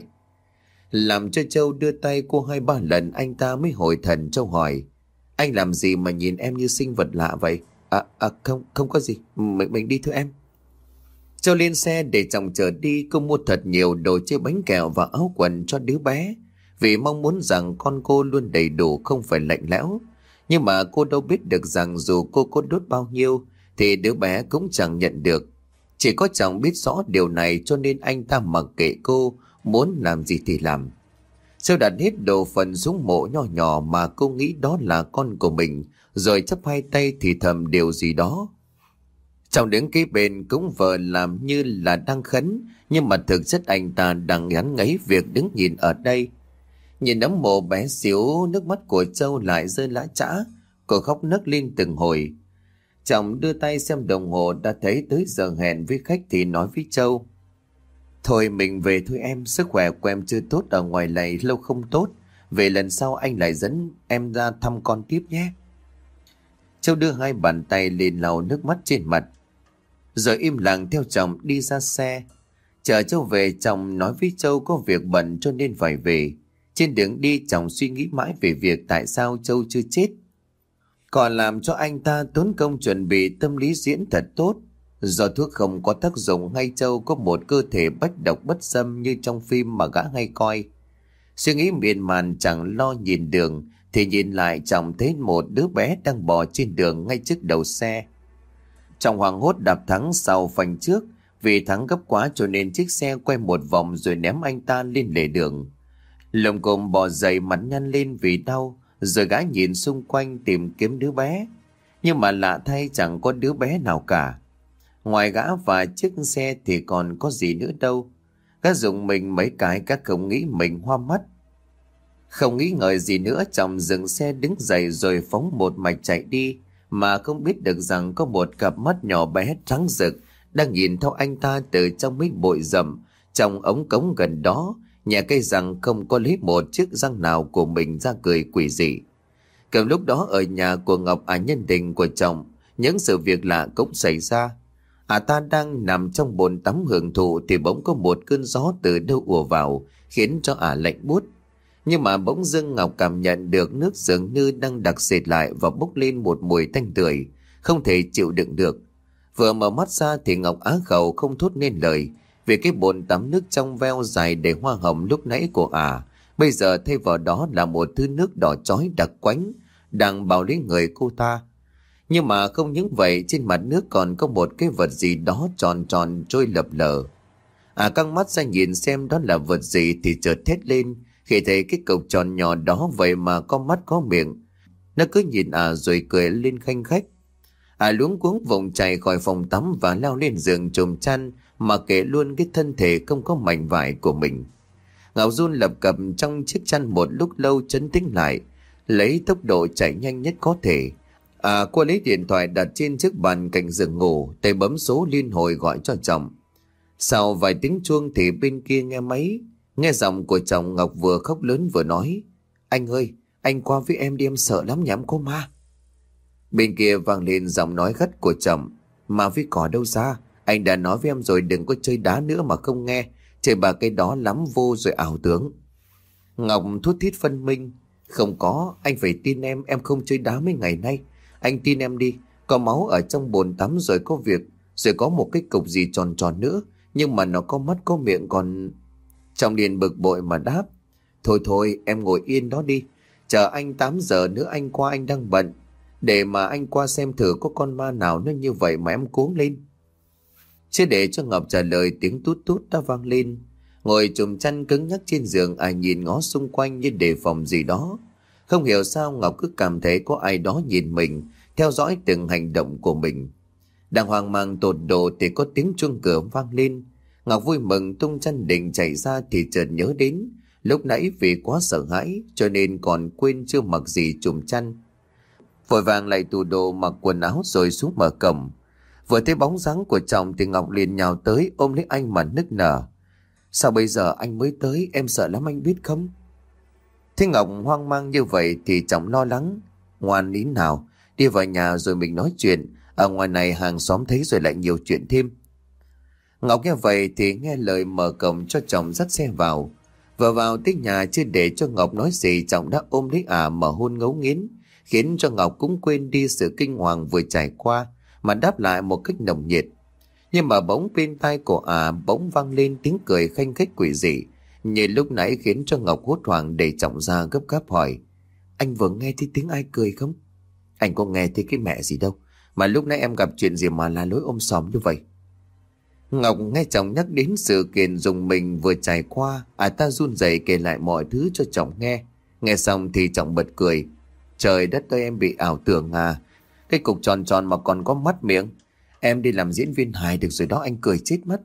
Làm cho Châu đưa tay cô hai ba lần anh ta mới hồi thần. Châu hỏi: anh làm gì mà nhìn em như sinh vật lạ vậy? À, à không, không có gì, mình, mình đi thưa em. Châu lên xe để chồng chở đi. Cô mua thật nhiều đồ chơi, bánh kẹo và áo quần cho đứa bé, vì mong muốn rằng con cô luôn đầy đủ, không phải lạnh lẽo. Nhưng mà cô đâu biết được rằng dù cô có đốt bao nhiêu thì đứa bé cũng chẳng nhận được. Chỉ có chồng biết rõ điều này, cho nên anh ta mặc kệ cô muốn làm gì thì làm. Châu đặt hết đồ phần xuống mộ nhỏ nhỏ mà cô nghĩ đó là con của mình, rồi chắp hai tay thì thầm điều gì đó. Chồng đứng kế bên cũng vờ làm như là đang khấn, nhưng mà thực chất anh ta đang ngán ngấy việc đứng nhìn ở đây. Nhìn nấm mộ bé xíu, nước mắt của Châu lại rơi lã chã. Cô khóc nấc lên từng hồi. Chồng đưa tay xem đồng hồ, đã thấy tới giờ hẹn với khách thì nói với Châu: thôi mình về thôi em, sức khỏe của em chưa tốt, ở ngoài này lâu không tốt. Về lần sau anh lại dẫn em ra thăm con tiếp nhé. Châu đưa hai bàn tay lên lau nước mắt trên mặt, rồi im lặng theo chồng đi ra xe. Chờ Châu về, chồng nói với Châu có việc bận cho nên phải về. Trên đường đi chồng suy nghĩ mãi về việc tại sao Châu chưa chết, còn làm cho anh ta tốn công chuẩn bị tâm lý diễn thật tốt. Do thuốc không có tác dụng hay Châu có một cơ thể bách độc bất xâm như trong phim mà gã hay coi. Suy nghĩ miên man chẳng lo nhìn đường thì nhìn lại chồng thấy một đứa bé đang bò trên đường ngay trước đầu xe. Trong hoảng hốt đạp thắng sau phanh trước, vì thắng gấp quá cho nên chiếc xe quay một vòng rồi ném anh ta lên lề đường. Lồng cồm bò dậy, mặt nhăn lên vì đau, rồi gã nhìn xung quanh tìm kiếm đứa bé. Nhưng mà lạ thay chẳng có đứa bé nào cả. Ngoài gã và chiếc xe thì còn có gì nữa đâu. Gã dùng mình mấy cái, các không nghĩ mình hoa mắt. Không nghĩ ngợi gì nữa, chồng dừng xe đứng dậy rồi phóng một mạch chạy đi, mà không biết được rằng có một cặp mắt nhỏ bé trắng rực đang nhìn theo anh ta từ trong mấy bụi rậm trong ống cống gần đó, nhà cây răng không có lấy một chiếc răng nào của mình ra cười quỷ dị. Cầm lúc đó ở nhà của Ngọc, à nhân tình của chồng, những sự việc lạ cũng xảy ra. À ta đang nằm trong bồn tắm hưởng thụ thì bỗng có một cơn gió từ đâu ùa vào, khiến cho ả lạnh buốt. Nhưng mà bỗng dưng Ngọc cảm nhận được nước dường như đang đặc sệt lại và bốc lên một mùi tanh tưởi, không thể chịu đựng được. Vừa mở mắt ra thì Ngọc á khẩu không thốt nên lời, vì cái bồn tắm nước trong veo dài đầy hoa hồng lúc nãy của ả, bây giờ thay vào đó là một thứ nước đỏ chói đặc quánh, đang bao lấy người cô ta. Nhưng mà không những vậy, trên mặt nước còn có một cái vật gì đó tròn tròn trôi lập lờ. À căng mắt ra nhìn xem đó là vật gì thì chợt thét lên khi thấy cái cục tròn nhỏ đó vậy mà có mắt có miệng. Nó cứ nhìn à rồi cười lên khanh khách. À luống cuống vùng chạy khỏi phòng tắm và leo lên giường trùm chăn, mà kể luôn cái thân thể không có mảnh vải của mình. Ngọc run lập cập trong chiếc chăn một lúc lâu trấn tĩnh lại, lấy tốc độ chạy nhanh nhất có thể. À cô lấy điện thoại đặt trên chiếc bàn cạnh giường ngủ, tay bấm số liên hồi gọi cho chồng. Sau vài tiếng chuông thì bên kia nghe máy, nghe giọng của chồng Ngọc vừa khóc lớn vừa nói: anh ơi, anh qua với em đi, em sợ lắm, nhà em có ma. Bên kia vang lên giọng nói gắt của chồng: mà với cỏ đâu ra, anh đã nói với em rồi đừng có chơi đá nữa mà không nghe, chơi bà cái đó lắm vô rồi ảo tưởng. Ngọc thút thít phân minh: không có, anh phải tin em, em không chơi đá mấy ngày nay. Anh tin em đi, có máu ở trong bồn tắm rồi có việc, rồi có một cái cục gì tròn tròn nữa, nhưng mà nó có mắt có miệng còn... Trọng liền bực bội mà đáp: Thôi thôi em ngồi yên đó đi, chờ anh tám giờ nữa anh qua, anh đang bận. Để mà anh qua xem thử có con ma nào nó như vậy mà em cuống lên. Chưa để cho Ngọc trả lời, tiếng tút tút đã vang lên. Ngồi chùm chăn cứng nhắc trên giường, ai nhìn ngó xung quanh như đề phòng gì đó. Không hiểu sao Ngọc cứ cảm thấy có ai đó nhìn mình, theo dõi từng hành động của mình. Đang hoang mang tột độ thì có tiếng chuông cửa vang lên. Ngọc vui mừng tung chăn định chạy ra thì chợt nhớ đến lúc nãy vì quá sợ hãi cho nên còn quên chưa mặc gì chùm chăn. Vội vàng lại tủ đồ mặc quần áo rồi xuống mở cổng. Vừa thấy bóng dáng của chồng thì Ngọc liền nhào tới ôm lấy anh mà nức nở: Sao bây giờ anh mới tới, em sợ lắm anh biết không? Thế Ngọc hoang mang như vậy thì chồng lo lắng: Ngoan nín nào, đi vào nhà rồi mình nói chuyện, ở ngoài này hàng xóm thấy rồi lại nhiều chuyện thêm. Ngọc nghe vậy thì nghe lời mở cổng cho chồng dắt xe vào. Vừa vào tới nhà chưa để cho Ngọc nói gì, chồng đã ôm lấy ả mà hôn ngấu nghiến, khiến cho Ngọc cũng quên đi sự kinh hoàng vừa trải qua mà đáp lại một cách nồng nhiệt. Nhưng mà bỗng bên tai của ả bỗng vang lên tiếng cười khanh khách quỷ dị như lúc nãy, khiến cho Ngọc hốt hoảng đẩy chồng ra gấp gáp hỏi: Anh vừa nghe thấy tiếng ai cười không? Anh có nghe thấy cái mẹ gì đâu, mà lúc nãy em gặp chuyện gì mà là lối ôm sòm như vậy? Ngọc nghe chồng nhắc đến sự kiện dùng mình vừa trải qua, à ta run rẩy kể lại mọi thứ cho chồng nghe. Nghe xong thì chồng bật cười: Trời đất ơi, em bị ảo tưởng à? Cái cục tròn tròn mà còn có mắt miệng, em đi làm diễn viên hài được rồi đó, anh cười chết mất.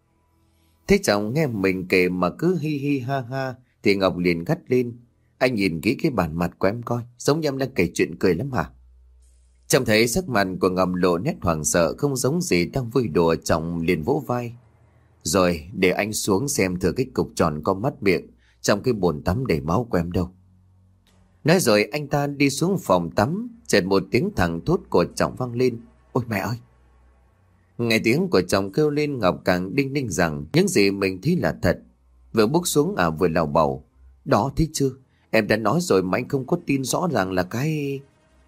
Thế chồng nghe mình kể mà cứ hi hi ha ha thì Ngọc liền gắt lên: Anh nhìn kỹ cái bản mặt của em coi, giống như em đang kể chuyện cười lắm hả? Trông thấy sắc mặt của Ngọc lộ nét hoảng sợ, không giống gì đang vui đùa, chồng liền vỗ vai: Rồi để anh xuống xem thử cái cục tròn có mắt miệng trong cái bồn tắm đầy máu của em đâu. Nói rồi anh ta đi xuống phòng tắm, chợt một tiếng thẳng thốt của chồng vang lên: Ôi mẹ ơi! Nghe tiếng của chồng kêu lên, Ngọc càng đinh ninh rằng những gì mình thấy là thật. Vừa bước xuống à vừa lào bầu: Đó thấy chưa, em đã nói rồi mà anh không có tin, rõ ràng là cái...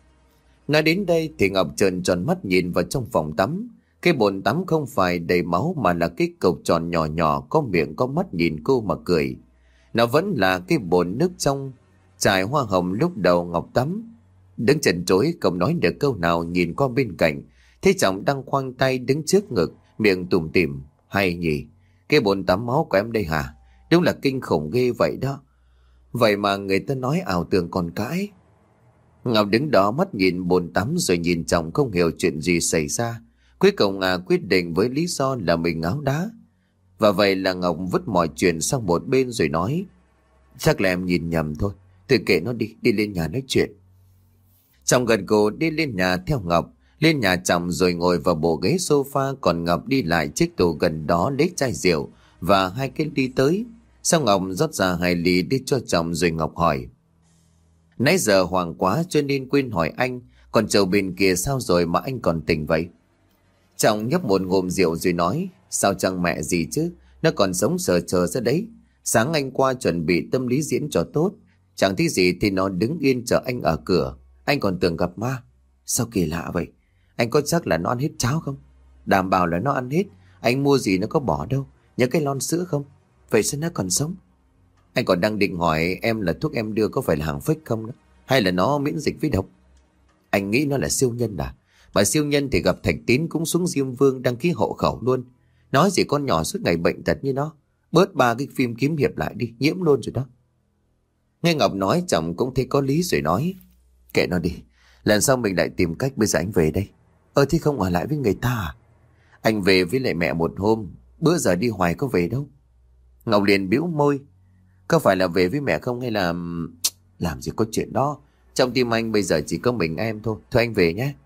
Nói đến đây thì Ngọc trợn tròn mắt nhìn vào trong phòng tắm. Cái bồn tắm không phải đầy máu mà là cái cục tròn nhỏ nhỏ có miệng có mắt nhìn cô mà cười. Nó vẫn là cái bồn nước trong trải hoa hồng lúc đầu Ngọc tắm. Đứng chần chối không nói được câu nào, nhìn qua bên cạnh thấy chồng đang khoanh tay đứng trước ngực, miệng tủm tỉm: Hay nhỉ, cái bồn tắm máu của em đây hả? Đúng là kinh khủng ghê vậy đó. Vậy mà người ta nói ảo tưởng còn cãi. Ngọc đứng đó mắt nhìn bồn tắm rồi nhìn chồng không hiểu chuyện gì xảy ra. Cuối cùng à quyết định với lý do là mình ngáo đá. Và vậy là Ngọc vứt mọi chuyện sang một bên rồi nói: Chắc là em nhìn nhầm thôi, thôi kệ nó đi, đi lên nhà nói chuyện. Chồng gật gù đi lên nhà theo Ngọc. Lên nhà chồng rồi ngồi vào bộ ghế sofa, còn Ngọc đi lại chiếc tủ gần đó lấy chai rượu và hai cái ly tới. Sau Ngọc rót ra hai ly đi cho chồng rồi Ngọc hỏi: Nãy giờ hoảng quá cho nên quên hỏi anh, còn chầu bên kia sao rồi mà anh còn tỉnh vậy? Chồng nhấp một ngụm rượu rồi nói: Sao chẳng mẹ gì chứ, nó còn sống sờ chờ ra đấy. Sáng anh qua chuẩn bị tâm lý diễn cho tốt, chẳng thấy gì thì nó đứng yên chờ anh ở cửa. Anh còn tưởng gặp ma. Sao kỳ lạ vậy? Anh có chắc là nó ăn hết cháo không? Đảm bảo là nó ăn hết. Anh mua gì nó có bỏ đâu. Nhớ cái lon sữa không? Vậy sao nó còn sống? Anh còn đang định hỏi em là thuốc em đưa có phải là hàng fake không đó? Hay là nó miễn dịch với độc? Anh nghĩ nó là siêu nhân à? Mà siêu nhân thì gặp Thạch Tín cũng xuống Diêm Vương đăng ký hộ khẩu luôn. Nói gì con nhỏ suốt ngày bệnh tật như nó. Bớt ba cái phim kiếm hiệp lại đi, nhiễm luôn rồi đó. Nghe Ngọc nói chồng cũng thấy có lý rồi nói: Kệ nó đi, lần sau mình lại tìm cách. Bây giờ anh về đây. Ơ thì không ở lại với người ta à? Anh về với lại mẹ một hôm, bữa giờ đi hoài có về đâu. Ngọc liền bĩu môi: Có phải là về với mẹ không hay là... Làm gì có chuyện đó. Trong tim anh bây giờ chỉ có mình em thôi. Thôi anh về nhé.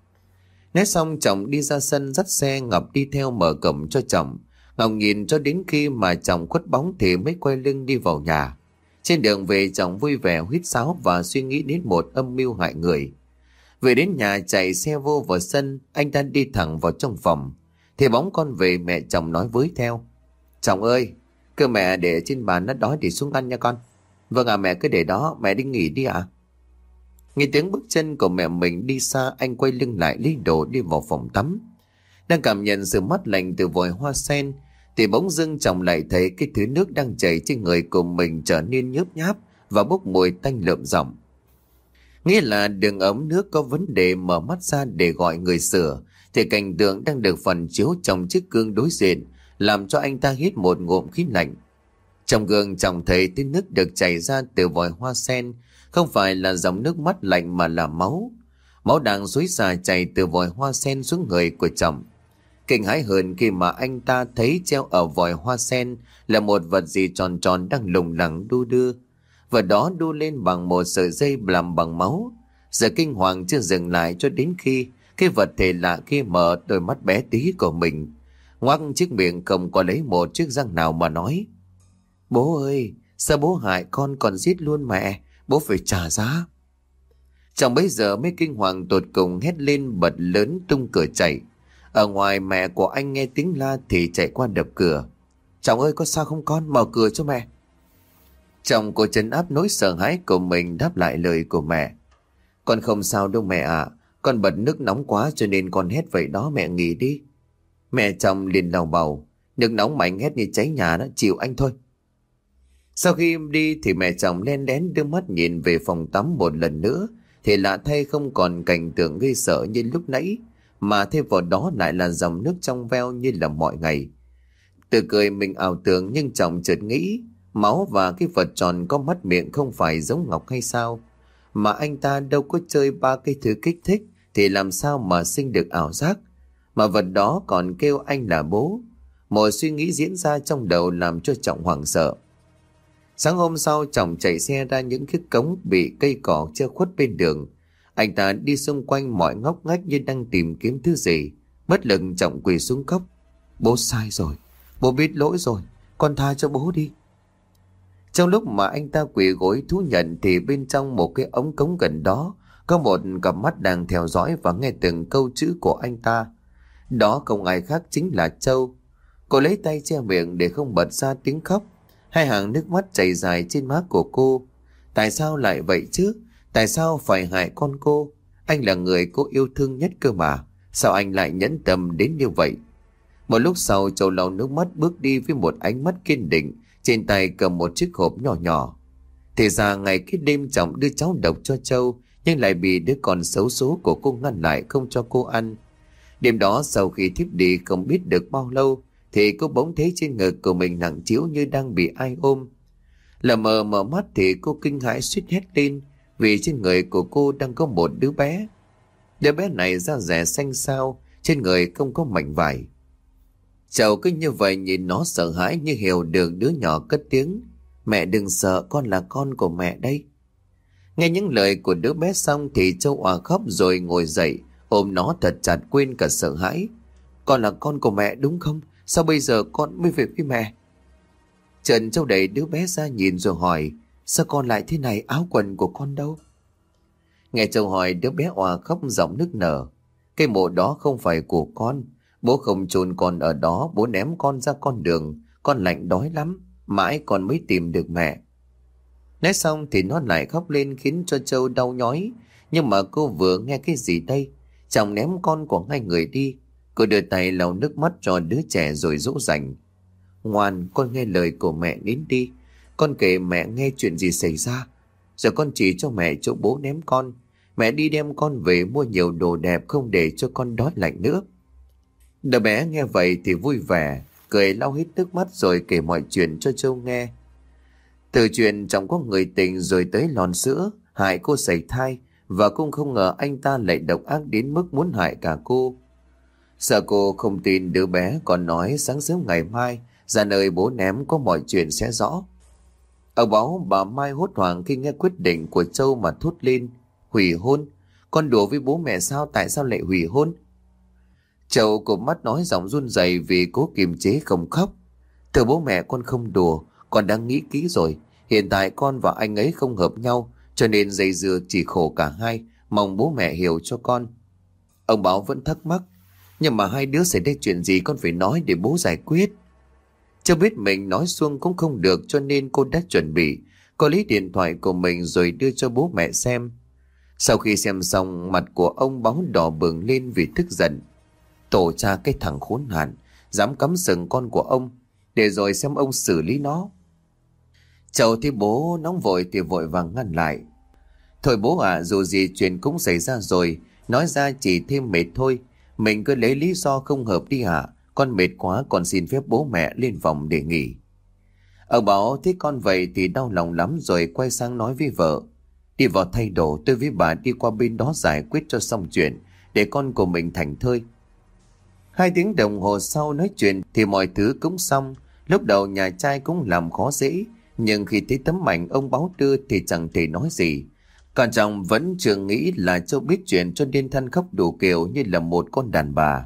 Nói xong chồng đi ra sân dắt xe, Ngọc đi theo mở cổng cho chồng. Ngọc nhìn cho đến khi mà chồng khuất bóng thì mới quay lưng đi vào nhà. Trên đường về chồng vui vẻ huýt sáo và suy nghĩ đến một âm mưu hại người. Về đến nhà chạy xe vô vào sân, anh ta đi thẳng vào trong phòng. Thì bóng con về mẹ chồng nói với theo: Chồng ơi, cơm mẹ để trên bàn nó đói thì xuống ăn nha con. Vâng à mẹ, cứ để đó, mẹ đi nghỉ đi ạ. À? Nghe tiếng bước chân của mẹ mình đi xa, anh quay lưng lại lấy đồ đi vào phòng tắm. Đang cảm nhận sự mát lạnh từ vòi hoa sen Thì bỗng dưng chồng lại thấy cái thứ nước đang chảy trên người của mình trở nên nhớp nháp và bốc mùi tanh lợm giọng. Nghĩa là đường ống nước có vấn đề, mở mắt ra để gọi người sửa thì cảnh tượng đang được phản chiếu trong chiếc gương đối diện làm cho anh ta hít một ngụm khí lạnh. Trong gương chồng thấy tí nước được chảy ra từ vòi hoa sen không phải là dòng nước mắt lạnh mà là máu. Máu đang xối xả chảy từ vòi hoa sen xuống người của chồng. Kinh hãi hơn khi mà anh ta thấy treo ở vòi hoa sen là một vật gì tròn tròn đang lủng lẳng đu đưa. Vật đó đu lên bằng một sợi dây làm bằng máu. Giờ kinh hoàng chưa dừng lại cho đến khi cái vật thể lạ kia mở đôi mắt bé tí của mình, ngoác chiếc miệng không có lấy một chiếc răng nào mà nói: "Bố ơi, sao bố hại con còn giết luôn mẹ, bố phải trả giá." Chồng bấy giờ mới kinh hoàng tột cùng hét lên bật lớn tung cửa chạy. Ở ngoài mẹ của anh nghe tiếng la thì chạy qua đập cửa. "Chồng ơi, có sao không con, mở cửa cho mẹ." Chồng cô trấn áp nỗi sợ hãi của mình đáp lại lời của mẹ: "Con không sao đâu mẹ ạ, à. Con bật nước nóng quá cho nên con hét vậy đó, mẹ nghỉ đi." Mẹ chồng liền lầu bầu: "Nước nóng mạnh hét như cháy nhà đó, chịu anh thôi." Sau khi đi thì mẹ chồng len lén đưa mắt nhìn về phòng tắm một lần nữa, thì lạ thay không còn cảnh tượng gây sợ như lúc nãy, mà thêm vào đó lại là dòng nước trong veo như là mọi ngày. Tự cười mình ảo tưởng, nhưng chồng chợt nghĩ máu và cái vật tròn có mắt miệng không phải giống ngọc hay sao, mà anh ta đâu có chơi ba cái thứ kích thích thì làm sao mà sinh được ảo giác, mà vật đó còn kêu anh là bố. Một suy nghĩ diễn ra trong đầu làm cho Trọng hoảng sợ. Sáng hôm sau, chồng chạy xe ra những chiếc cống bị cây cỏ che khuất bên đường. Anh ta đi xung quanh mọi ngóc ngách như đang tìm kiếm thứ gì. Bất lực Trọng quỳ xuống khóc: "Bố sai rồi, bố biết lỗi rồi, con tha cho bố đi." Trong lúc mà anh ta quỳ gối thú nhận thì bên trong một cái ống cống gần đó có một cặp mắt đang theo dõi và nghe từng câu chữ của anh ta. Đó không ai khác chính là Châu. Cô lấy tay che miệng để không bật ra tiếng khóc. Hai hàng nước mắt chảy dài trên má của cô. Tại sao lại vậy chứ? Tại sao phải hại con cô? Anh là người cô yêu thương nhất cơ mà. Sao anh lại nhẫn tâm đến như vậy? Một lúc sau, Châu lau nước mắt bước đi với một ánh mắt kiên định, trên tay cầm một chiếc hộp nhỏ nhỏ. Thì ra ngày cái đêm Trọng đưa cháu độc cho Châu, nhưng lại bị đứa con xấu số của cô ngăn lại không cho cô ăn. Đêm đó sau khi thiếp đi không biết được bao lâu, thì cô bỗng thấy trên ngực của mình nặng trĩu như đang bị ai ôm. Lờ mờ mở mắt thì cô kinh hãi suýt hét lên, vì trên người của cô đang có một đứa bé. Đứa bé này da dẻ xanh xao, trên người không có mảnh vải. Châu cứ như vậy nhìn nó sợ hãi, như hiểu được đứa nhỏ cất tiếng: "Mẹ đừng sợ, con là con của mẹ đây." Nghe những lời của đứa bé xong thì Châu òa khóc rồi ngồi dậy ôm nó thật chặt, quên cả sợ hãi. "Con là con của mẹ đúng không? Sao bây giờ con mới về với mẹ?" Trần Châu đẩy đứa bé ra nhìn rồi hỏi: "Sao con lại thế này, áo quần của con đâu?" Nghe Châu hỏi, đứa bé òa khóc giọng nức nở: "Cái mộ đó không phải của con. Bố không chôn con ở đó, bố ném con ra con đường. Con lạnh đói lắm, mãi con mới tìm được mẹ." Nói xong thì nó lại khóc lên khiến cho Châu đau nhói. Nhưng mà cô vừa nghe cái gì đây? Chồng ném con của hai người đi. Cô đưa tay lau nước mắt cho đứa trẻ rồi dỗ dành: "Ngoan, con nghe lời của mẹ đến đi. Con kể mẹ nghe chuyện gì xảy ra. Rồi con chỉ cho mẹ chỗ bố ném con. Mẹ đi đem con về mua nhiều đồ đẹp, không để cho con đói lạnh nữa." Đứa bé nghe vậy thì vui vẻ, cười lau hết nước mắt rồi kể mọi chuyện cho Châu nghe. Từ chuyện chồng có người tình rồi tới lòn sữa, hại cô sảy thai, và cũng không ngờ anh ta lại độc ác đến mức muốn hại cả cô. Sợ cô không tin, đứa bé còn nói sáng sớm ngày mai ra nơi bố ném có mọi chuyện sẽ rõ. Ở báo bà Mai hốt hoảng khi nghe quyết định của Châu mà thốt lên: "Hủy hôn? Con đùa với bố mẹ sao? Tại sao lại hủy hôn?" Châu cụp mắt nói giọng run rẩy vì cố kiềm chế không khóc: "Thưa bố mẹ, con không đùa, con đã nghĩ kỹ rồi. Hiện tại con và anh ấy không hợp nhau, cho nên dây dưa chỉ khổ cả hai, mong bố mẹ hiểu cho con." Ông Báo vẫn thắc mắc: "Nhưng mà hai đứa xảy ra chuyện gì con phải nói để bố giải quyết." Châu biết mình nói xuông cũng không được, cho nên cô đã chuẩn bị. Cô lấy điện thoại của mình rồi đưa cho bố mẹ xem. Sau khi xem xong, mặt của ông Báo đỏ bừng lên vì tức giận: "Tổ cha, cái thằng khốn nạn, dám cắm sừng con của ông. để rồi xem ông xử lý nó. Châu thấy bố nóng vội thì vội vàng ngăn lại. Thôi bố ạ, dù gì chuyện cũng xảy ra rồi, nói ra chỉ thêm mệt thôi. Mình cứ lấy lý do không hợp đi ạ. Con mệt quá, con xin phép bố mẹ lên phòng để nghỉ. Ông Bảo thấy con vậy thì đau lòng lắm, rồi quay sang nói với vợ: đi vào thay đồ, tôi với bà đi qua bên đó giải quyết cho xong chuyện, để con của mình thảnh thơi. Hai tiếng đồng hồ sau nói chuyện thì mọi thứ cũng xong. Lúc đầu nhà trai cũng làm khó dễ, nhưng khi thấy tấm ảnh ông Báo đưa thì chẳng thể nói gì. Còn chồng vẫn chưa nghĩ là Châu biết chuyện cho nên than khóc đủ kiểu như là một con đàn bà.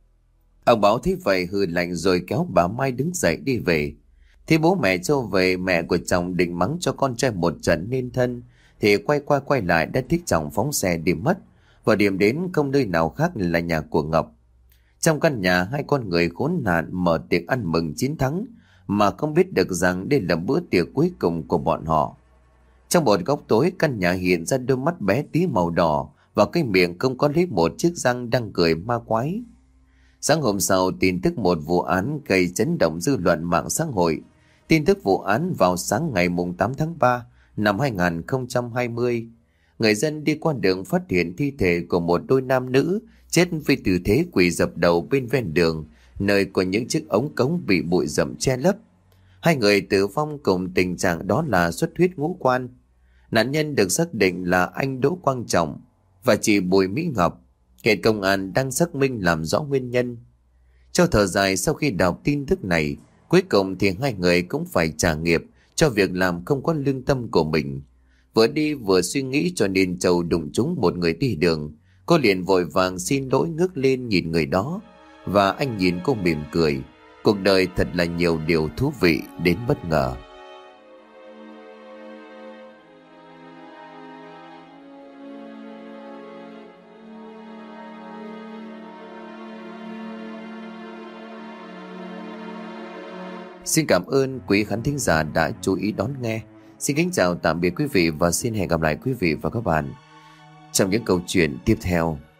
Ông Báo thấy vậy hừ lạnh rồi kéo bà Mai đứng dậy đi về. Thế bố mẹ Châu về, mẹ của chồng định mắng cho con trai một trận nên thân, thì quay qua quay lại đã thích chồng phóng xe đi mất, và điểm đến không nơi nào khác là nhà của Ngọc. Trong căn nhà, hai con người khốn nạn mở tiệc ăn mừng chiến thắng mà không biết được rằng đây là bữa tiệc cuối cùng của bọn họ. Trong một góc tối, căn nhà hiện ra đôi mắt bé tí màu đỏ và cái miệng không có lấy một chiếc răng đang cười ma quái. Sáng hôm sau, tin tức một vụ án gây chấn động dư luận mạng xã hội. Tin tức vụ án vào sáng ngày tám tháng ba năm hai nghìn không trăm hai mươi. Người dân đi qua đường phát hiện thi thể của một đôi nam nữ chết vì tư thế quỳ dập đầu bên ven đường, nơi có những chiếc ống cống bị bụi rậm che lấp. Hai người tử vong cùng tình trạng đó là xuất huyết ngũ quan. Nạn nhân được xác định là anh Đỗ Quang Trọng và chị Bùi Mỹ Ngọc. Hiện công an đang xác minh làm rõ nguyên nhân. Châu thở dài sau khi đọc tin tức này. Cuối cùng thì hai người cũng phải trả nghiệp cho việc làm không có lương tâm của mình. Vừa đi vừa suy nghĩ cho nên Châu đụng trúng một người đi đường. Cô liền vội vàng xin lỗi, ngước lên nhìn người đó, và anh nhìn cô mỉm cười. Cuộc đời thật là nhiều điều thú vị đến bất ngờ. Xin cảm ơn quý khán thính giả đã chú ý đón nghe. Xin kính chào tạm biệt quý vị và xin hẹn gặp lại quý vị và các bạn trong những câu chuyện tiếp theo.